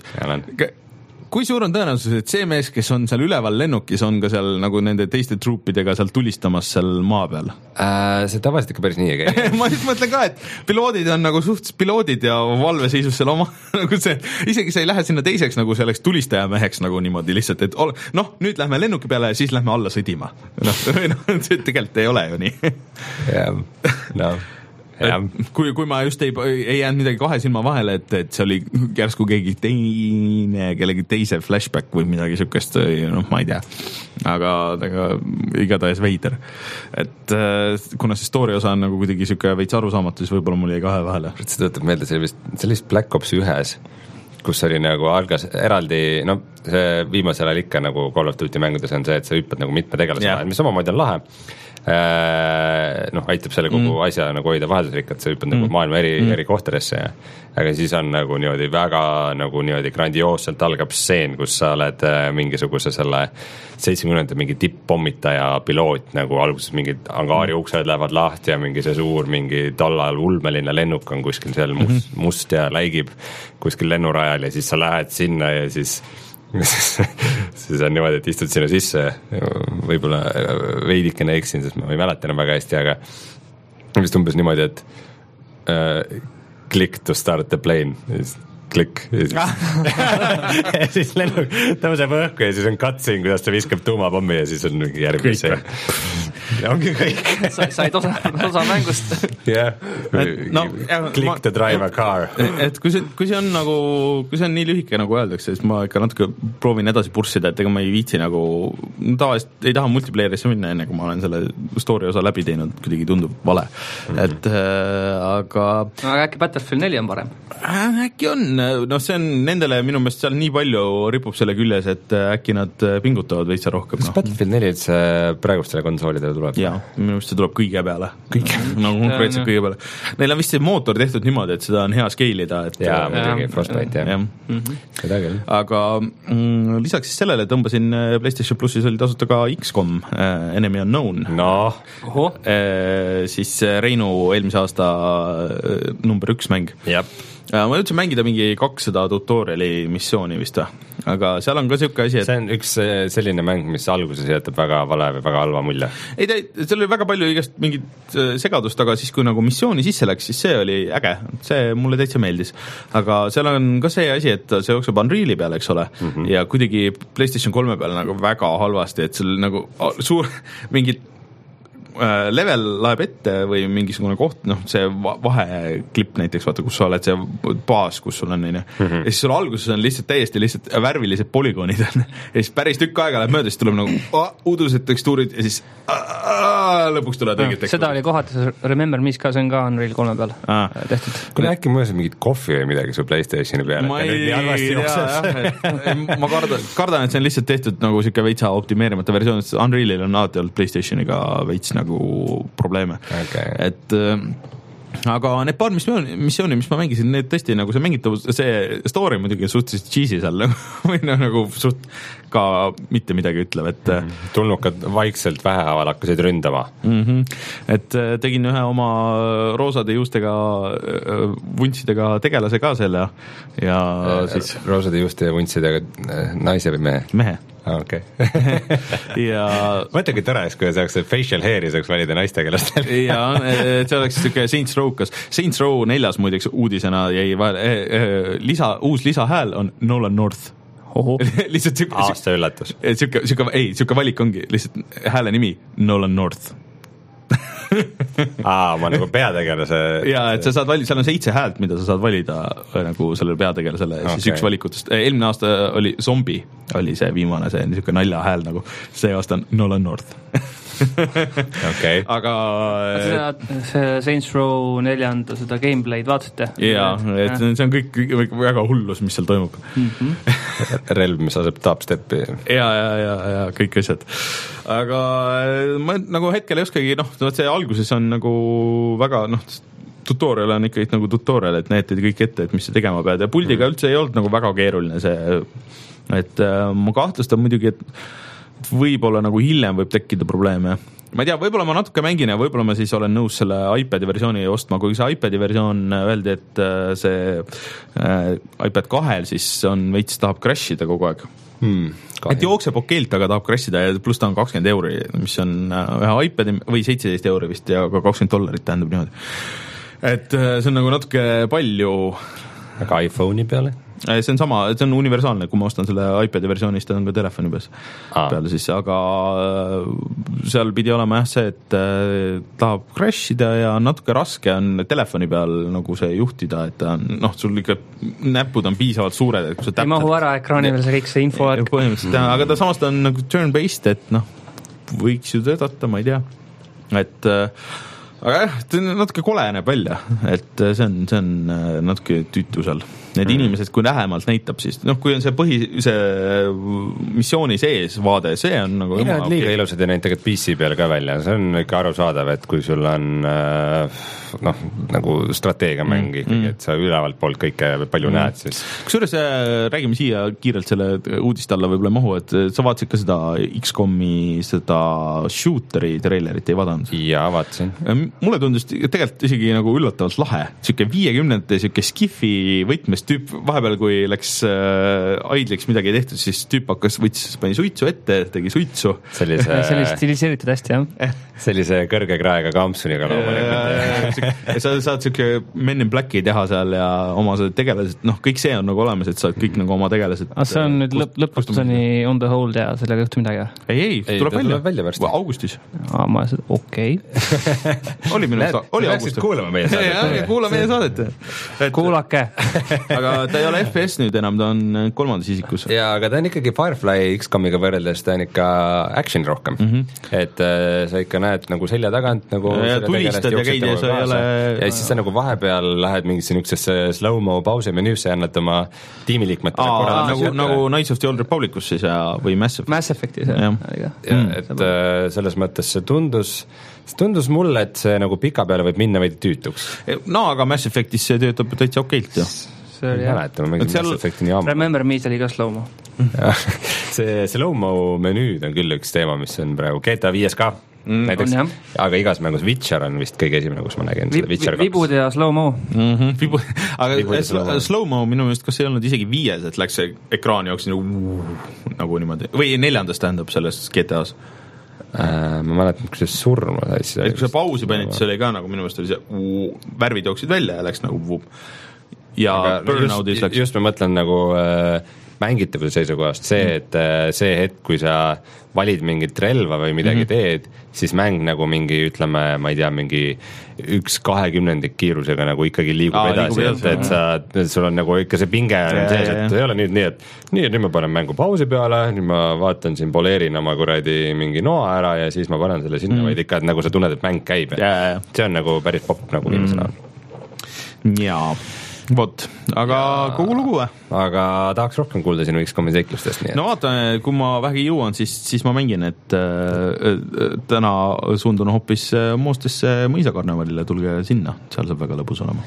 Kui suur on tõenäosus, et see mees, kes on seal üleval lennukis, on ka seal nagu nende teiste truupidega seal tulistamas seal maa peal? Äh, see tavaliselt ikka päris nii ei käi. ma nüüd mõtlen ka, et piloodid on nagu suhtes piloodid ja valveseisus seal oma, nagu see, isegi sa ei lähe sinna teiseks nagu selleks tulistajameheks nagu niimoodi lihtsalt, et ol, noh, nüüd lähme lennuki peale ja siis lähme alla sõdima. Noh, no, see tegelikult ei ole ju nii. jah, noh. kui, kui ma just ei, ei jäänud midagi kahe silma vahele, et, et see oli järsku keegi teine, kellegi teise flashback või midagi sükest, noh, ma ei tea. Aga, aga igatahes veider. Et kuna see story osa on nagu kuidagi süke veits arusaamatu, siis võib-olla mul jäi kahe vahele. See tõotab meelde, see vist, see oli Black Ops ühes, kus oli nagu algas eraldi, no see viimasel ajal ikka nagu Call of Duty mängudes on see, et sa hüppad nagu mitme tegelase vahel, mis omamoodi on lahe. noh, aitab selle kogu mm. asja nagu hoida vaheldusrikkad, sa hüppad mm. nagu maailma eri, mm. eri kohtadesse ja aga siis on nagu niimoodi väga nagu niimoodi grandioosselt algab stseen, kus sa oled mingisuguse selle seitsmekümnendate mingi tipp-pommitaja piloot, nagu alguses mingid angaari uksed lähevad lahti ja mingi see suur mingi tollal ulmeline lennuk on kuskil seal must, mm-hmm. must ja läigib kuskil lennurajal ja siis sa lähed sinna ja siis siis on niimoodi, et istud sinna sisse, võib-olla veidikene eksin, sest ma ei mäleta enam väga hästi, aga vist umbes niimoodi, et uh, click to start the plane, klikk ja siis, ja siis lennuk tõuseb õhku ja siis on cutscene, kuidas ta viskab tuumapommi ja siis on järgmine see ja ongi kõik Sa, said osa, osa mängust jah yeah. no, click ma, to drive a car et kui see, kui see on nagu kui see on nii lühike nagu öeldakse, siis ma ikka natuke proovin edasi purssida, et ega ma ei viitsi nagu tavaliselt ei taha multiplayerisse minna enne, kui ma olen selle story osa läbi teinud, kuidagi tundub vale mm-hmm. et äh, aga no, aga äkki Battlefield neli on parem? Äh, äkki on, noh see on nendele minu meelest seal nii palju ripub selle küljes, et äkki nad pingutavad veitsa rohkem kas no. Battlefield neli üldse praegustele konsoolidele peale tuleb. jaa, minu arust see tuleb kõige peale, kõige, nagu konkreetselt kõige peale. Neil on vist see mootor tehtud niimoodi, et seda on hea scale ida, et jaa, muidugi Frostbite, jah. jah. Seda küll. Aga mm, lisaks siis sellele tõmbasin PlayStation Plussis oli tasuta ka X COM äh, Enemy Unknown. No. Äh, siis Reinu eelmise aasta äh, number üks mäng. Jab. Ma jõudsin mängida mingi kakssada tutoriali missiooni vist või, aga seal on ka siuke asi, et see on üks selline mäng, mis alguses jätab väga vale või väga halva mulje. Ei, ta, seal oli väga palju igast mingit segadust, aga siis kui nagu missiooni sisse läks, siis see oli äge, see mulle täitsa meeldis. Aga seal on ka see asi, et see jookseb Unreali peale, eks ole, mm-hmm. ja kuidagi PlayStation kolme peale nagu väga halvasti, et seal nagu suur mingid level laeb ette või mingisugune koht, noh, see vaheklipp näiteks, vaata, kus sa oled, see baas, kus sul on, neine. Mm-hmm. Ja siis sul alguses on lihtsalt täiesti lihtsalt värvilised polügoonid on. Ja siis päris tükk aega läheb mööda, siis tuleb nagu oh, udused tekstuurid ja siis ah, lõpuks tuleb õiged tekstuurid. Seda oli kohati, Remember Me's ka, see on ka Unreal kolme peal ah. tehtud. Kui äkki mõeldes mingit kohvi või midagi su PlayStationi peale? Ma ei tea, ma kardan, kardan, et see on lihtsalt tehtud nagu siuke veitsa optimeerimata versioon, et Unrealil on alati olnud PlayStationiga veits nagu probleeme okay. et äh, aga need paar missiooni, missiooni, mis ma mängisin, need tõesti nagu see mängitavus, see story muidugi suhteliselt cheesy seal või nagu suht ka mitte midagi ütlev, et mm-hmm. tulnukad vaikselt vähehaaval hakkasid ründama mm-hmm. et tegin ühe oma roosade juustega vuntsidega tegelase ka selle ja äh, siis roosade juuste ja vuntsidega naise või mehe? Mehe okei okay. ja mõtlegi tore, kui saaks facial hair'i saaks valida naistegelastel ja see oleks siuke Saints Row, kas Saints Row neljas muideks uudisena jäi vahel eh, eh, lisa, uus lisahääl on Nolan North lihtsalt siuke aasta üllatus siuke, siuke, ei, siuke valik ongi lihtsalt hääle nimi Nolan North aa, ma nagu peategelase jaa, et sa saad valida, seal on seitse häält, mida sa saad valida nagu sellele peategelasele okay. siis üks valikutest, eelmine aasta oli Zombi, oli see viimane, see niisugune nalja hääl nagu, see aasta on Nolan North okay. aga seda, see Saints Row neljanda seda gameplay'd vaatasite? jaa, et see on kõik väga hullus, mis seal toimub mm-hmm. relv, mis aseb top-steppi ja, ja, ja, ja kõik asjad aga ma nagu hetkel ei oskagi, noh, see alguses on nagu väga, noh, tutorial on ikkagi nagu tutorial, et näete kõik ette, et mis sa tegema pead ja puldiga üldse ei olnud nagu väga keeruline see, et äh, ma kahtlustan muidugi, et võib-olla nagu hiljem võib tekkida probleeme. Ma ei tea, võib-olla ma natuke mängin ja võib-olla ma siis olen nõus selle iPadi versiooni ostma, kui see iPadi versioon öeldi, et see äh, iPad kahel siis on veits tahab crashida kogu aeg. Hmm, et jookseb okeilt, aga tahab crashida ja pluss ta on kakskümmend euri, mis on ühe iPadi või seitseteist euri vist ja ka kakskümmend dollarit tähendab niimoodi. Et see on nagu natuke palju. Aga iPhone'i peale? See on sama, see on universaalne, kui ma ostan selle iPadi versioonist, ta on ka telefoni peas ah. peale siis, aga seal pidi olema jah see, et tahab crashida ja natuke raske on telefoni peal nagu see juhtida, et ta on, noh, sul ikka näpud on piisavalt suured, et kui sa täpselt... ei mahu ära ekraani veel see kõik see info ja, põhimõtteliselt jah, aga ta samast on nagu turn-based, et noh, võiks ju töötada, ma ei tea, et aga jah, natuke kole näeb välja, et see on, see on natuke tüütu seal. Need mm. inimesed, kui lähemalt näitab, siis noh, kui on see põhi, see missiooni sees vaade, see on nagu ei näed liiga okay. ilusad ja näid tegelikult P C peal ka välja, see on ikka arusaadav, et kui sul on noh, nagu strateegiamäng mm. ikkagi, et sa ülevalt poolt kõike palju mm. näed, siis kusjuures räägime siia kiirelt selle uudiste alla võib-olla mahu, et sa vaatasid ka seda X COM-i seda shooteri trailerit ei vaadanud? jaa, vaatasin. Mulle tundus tegelikult isegi nagu üllatavalt lahe, siuke viiekümnendate siuke skifi võtmes tüüp, vahepeal kui läks äh, aidliks midagi ei tehtud, siis tüüp hakkas, võttis, pani suitsu ette, tegi suitsu. Sellise, sellise stiliseeritud hästi, jah. Sellise kõrge kraega kampsuniga loomulikult. sa saad siuke Men in Blacki teha seal ja oma tegelased, noh, kõik see on nagu olemas, et saad kõik nagu oma tegelased. Ah, see on nüüd lõpp, lõpustuseni on the hold ja sellega juhtu midagi? Ei, ei, ei tuleb välja, välja augustis. Ah, ma seda, okei. Okay. oli minu arust, oli augustis. Kuulama meie saadet. Kuula meie saadet. Kuulake. Aga ta ei ole F P S nüüd enam, ta on kolmandas isikus. Ja, aga ta on ikkagi Firefly X COM-iga võrreldes, ta on ikka action rohkem. Mm -hmm. Et äh, sa ikka näed nagu selja tagant nagu ja tulistad ja käid ja sa ei ole... Ja siis sa nagu vahepeal lähed mingisse niisugusesse slow-mo pause menüüsse ja annad oma tiimiliikmetele korraldada. Nagu, nagu Knights of the Old Republicus siis ja, või Mass Effect. Mass Effectis, jah. Ja, ja, et äh, selles mõttes see tundus, see tundus mulle, et see nagu pika peale võib minna veidi tüütuks. No aga Mass Effectis see töötab täitsa okeilt ju. See oli jah. Mäletame, mängin seal... Mass Effecti nii ammu. Remember Me oli ka slow-mo. see slow-mo menüüd on küll üks teema, mis on praegu G T A viies ka. Mm, näiteks, on, aga igas mängus Witcher on vist kõige esimene, kus ma nägin Vib, Witcher kaks. Vibud ja slow-mo. Mm-hmm. Vibu, aga Vibud slow-mo slow minu meelest, kas ei olnud isegi viies, et läks see ekraan jooksis nagu, nagu niimoodi, või neljandas tähendab selles G T A-s. Äh, ma mäletan, kui see surma sai. Kui see pausi panid, see oli ka nagu minu meelest oli see uu, värvid jooksid välja ja läks nagu vup. Ja aga Burnoutis just, läks. Just ma mõtlen nagu äh, mängitavuse seisukohast see, et äh, see hetk, kui sa valid mingit relva või midagi mm -hmm. teed, siis mäng nagu mingi, ütleme, ma ei tea, mingi üks kahekümnendik kiirusega nagu ikkagi liigub Aa, edasi, liigub et, et sa, et sul on nagu ikka see pinge on sees, et ei ole nüüd nii, et nii, et nüüd ma panen mängu pausi peale, nüüd ma vaatan siin, poleerin oma kuradi mingi noa ära ja siis ma panen selle sinna mm, -hmm. vaid ikka, et nagu sa tunned, et mäng käib. See on nagu päris popp nagu viimasel ajal. Jaa. Vot, aga ja, kogu lugu või? Aga tahaks rohkem kuulda sinu X COM-i seiklustest. Nii et. No vaata, kui ma vähegi jõuan, siis, siis ma mängin, et äh, täna suundun hoopis Moostesse mõisakarnevalile, tulge sinna, seal saab väga lõbus olema.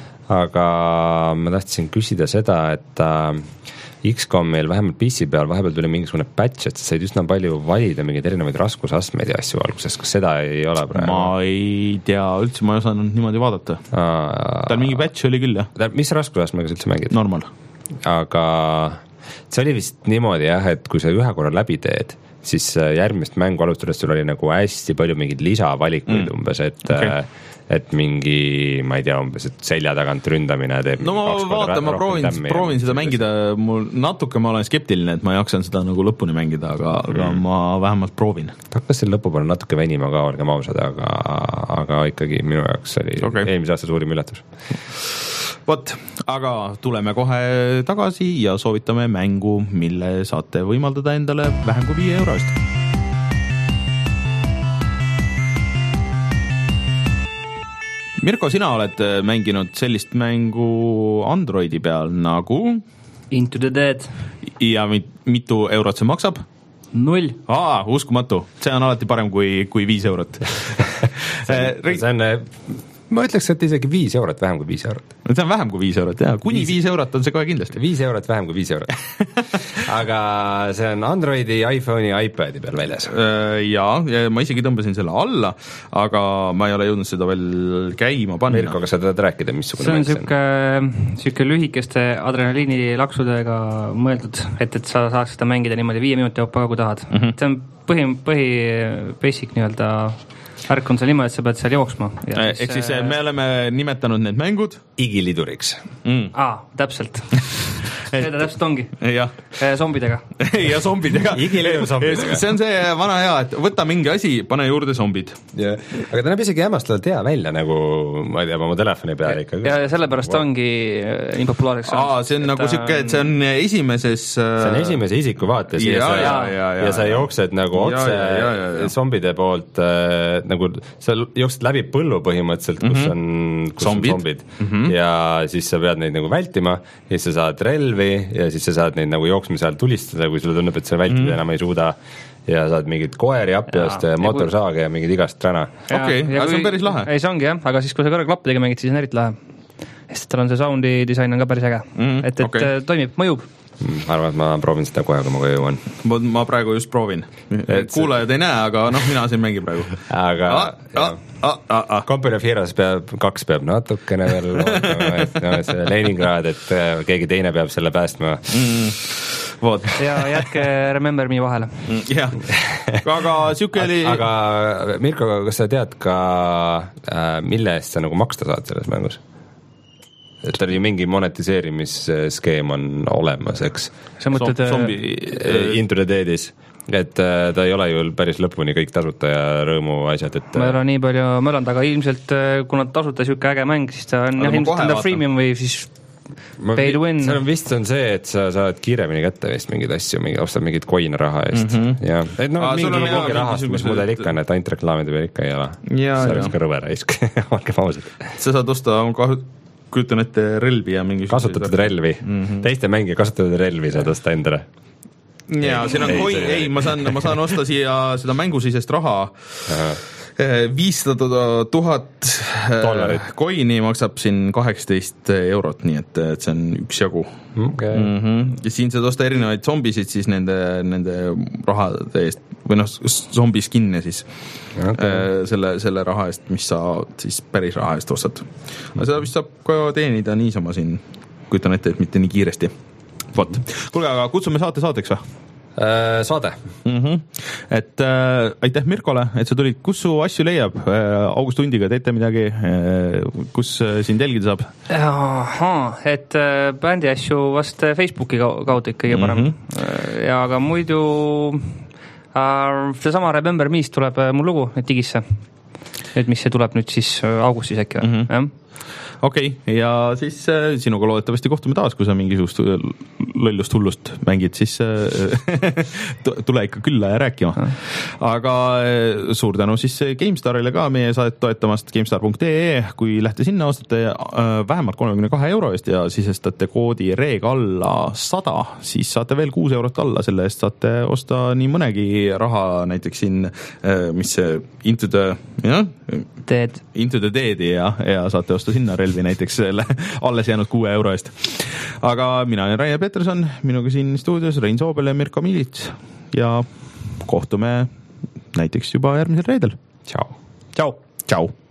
Aga ma tahtsin küsida seda, et äh, X COM-il vähemalt P C peal vahepeal tuli mingisugune patch, et sa said üsna palju valida mingeid erinevaid raskusastmeid ja asju alguses, kas seda ei ole praegu? Ma ei tea, üldse ma ei osanud niimoodi vaadata. Tal mingi patch oli küll, jah. Mis raskusastmega sa üldse mängid? Normal. Aga see oli vist niimoodi jah, et kui sa ühe korra läbi teed, siis järgmist mängu alustades sul oli nagu hästi palju mingeid lisavalikuid mm. umbes, et okay. et mingi, ma ei tea, umbes, et selja tagant ründamine teeb. No ma vaatan, ma proovin, proovin seda mängida, mul natuke ma olen skeptiline, et ma jaksan seda nagu lõpuni mängida, aga, mm. aga ma vähemalt proovin. Hakkas selle lõpu peale natuke venima ka, olgem ausad, aga, aga ikkagi minu jaoks oli okay. eelmise aasta suurim üllatus. Vot, aga tuleme kohe tagasi ja soovitame mängu, mille saate võimaldada endale vähem kui viie euro eest. Mirko, sina oled mänginud sellist mängu Androidi peal nagu Into the Dead. Ja mit, mitu eurot see maksab? Null. Aa, uskumatu. See on alati parem kui, kui viis eurot. see, see on... Ma ütleks, et isegi viis eurot vähem kui viis eurot. See on vähem kui viis eurot, jah. Kuni viis, viis eurot on see kohe kindlasti. Viis eurot vähem kui viis eurot. Aga see on Androidi, iPhone'i, iPadi peal väljas. Jaa, ja ma isegi tõmbasin selle alla, aga ma ei ole jõudnud seda veel käima panna. Mirko, kas sa tahad rääkida, missugune see on siuke, siuke lühikeste adrenaliini laksudega mõeldud, et, et sa saaks seda mängida niimoodi viie minuti hoopa, kui tahad. Mm -hmm. See on põhi, põhi basic nii-öelda värk on see niimoodi, et sa pead seal jooksma. Ehk siis me oleme nimetanud need mängud igiliduriks. Mm. Aa, täpselt. Seda täpselt ongi. Ja. Zombidega. ja zombidega. Igilidur zombidega. See on see vana hea, et võta mingi asi, pane juurde zombid. Ja. Aga ta näeb isegi hämmastavalt hea välja, nagu ma ei tea, oma telefoni peal ikka. Ja, ja sellepärast wow. ongi nii populaarseks. Aa, see on et, nagu siuke, et see on esimeses... See on esimese isiku vaates ja, ja, ja, ja, ja, ja sa jooksed nagu otse ja, ja, ja, ja. zombide poolt äh, nagu sa jooksed läbi põllu põhimõtteliselt, kus mm -hmm. on kus zombid, on zombid. Mm -hmm. ja siis sa pead neid nagu vältima ja siis sa saad relvi ja siis sa saad neid nagu jooksmise ajal tulistada, kui sulle tunneb, et sa vältida mm -hmm. enam ei suuda ja saad mingid koeri apjast, motorsaage ja mingid igast räna. Okei, aga see on päris lahe. Ei, see ongi jah, aga siis kui sa kõrvaklappidega mängid, siis on eriti lahe. Sest tal on see soundi disain on ka päris äge. Mm -hmm. Et, et okay. toimib, mõjub. Ma arvan, et ma proovin seda kohe, kui ma koju jõuan. Ma, ma praegu just proovin. Kuulajad ei näe, aga noh, mina siin mängin praegu. Aga ah, ah, ah, ah, ah. Company of Heroes peab, kaks peab natukene veel loodama, et no, see Leningrad, et keegi teine peab selle päästma. Mm, Voot. Ja jätke Remember Me vahele. Jah, aga siuke oli... Aga Mirko, kas sa tead ka, mille eest sa nagu maksta saad selles mängus? Et tal ju mingi monetiseerimisskeem on olemas, eks? Sa mõtled Zombi, Into the Deadis. et ta ei ole ju päris lõpuni kõik tasuta ja rõõmu asjad, et ma ei ole nii palju mölanud, aga ilmselt kuna tasuta siuke äge mäng, siis ta on jah, ilmselt on ta freemium või siis ma pay to win. See on vist on see, et sa saad kiiremini kätte vist mingeid asju, mingi, ostad mingit coin raha eest mm -hmm. ja et no Aa, mingi, mingi rahastamismudel ikka on, et ainult reklaamide peal ikka ei ole. See on ka rõve raisk, olgem ausad. Sa saad osta kujutan ette relvi ja mingi kasutatud relvi mm, -hmm. teiste mängija kasutatud relvi saad osta endale. Jaa, siin on ei, coin, ei, ma saan, ma saan osta siia seda mängusisest raha. viissada tuhat coin'i maksab siin kaheksateist eurot, nii et, et see on üks jagu. Okay. Mm-hmm. Ja siin saad osta erinevaid zombisid siis nende, nende rahade eest või noh, zombi skin'e siis okay. selle, selle raha eest, mis sa siis päris raha eest ostad. Aga seda vist saab ka teenida niisama siin, kujutan ette, et mitte nii kiiresti. Vot. Kuulge, aga kutsume saate saateks või? Saade mm-hmm. et äh, aitäh Mirkole, et sa tulid. Kus su asju leiab? Äh, August Hundiga teete midagi? Äh, kus äh, sind jälgida saab? Aha, et äh, bändi asju vast Facebooki kaudu ikkagi parem mm-hmm. ja aga muidu äh, seesama Remember Me's tuleb äh, mul lugu nüüd digisse, et mis see tuleb nüüd siis äh, augustis äkki või? Mm-hmm. jah okei okay., ja siis äh, sinuga loodetavasti kohtume taas, kui sa mingisugust lollust hullust mängid, siis äh, tule ikka külla ja rääkima. Aga äh, suur tänu siis GameStarile ka meie saadet toetamast, gamestar punkt ee, kui lähte sinna, ostate äh, vähemalt kolmekümne kahe euro eest ja sisestate koodi reeg alla sada, siis saate veel kuus eurot alla, selle eest saate osta nii mõnegi raha, näiteks siin, äh, mis see Into the, jah? Dead. Into the Deadi ja, ja saate osta sinna relvi näiteks selle alles jäänud kuue euro eest. Aga mina olen Rainer Peterson, minuga siin stuudios Rein Soobel ja Mirko Milits ja kohtume näiteks juba järgmisel reedel. Ciao. Ciao. Ciao.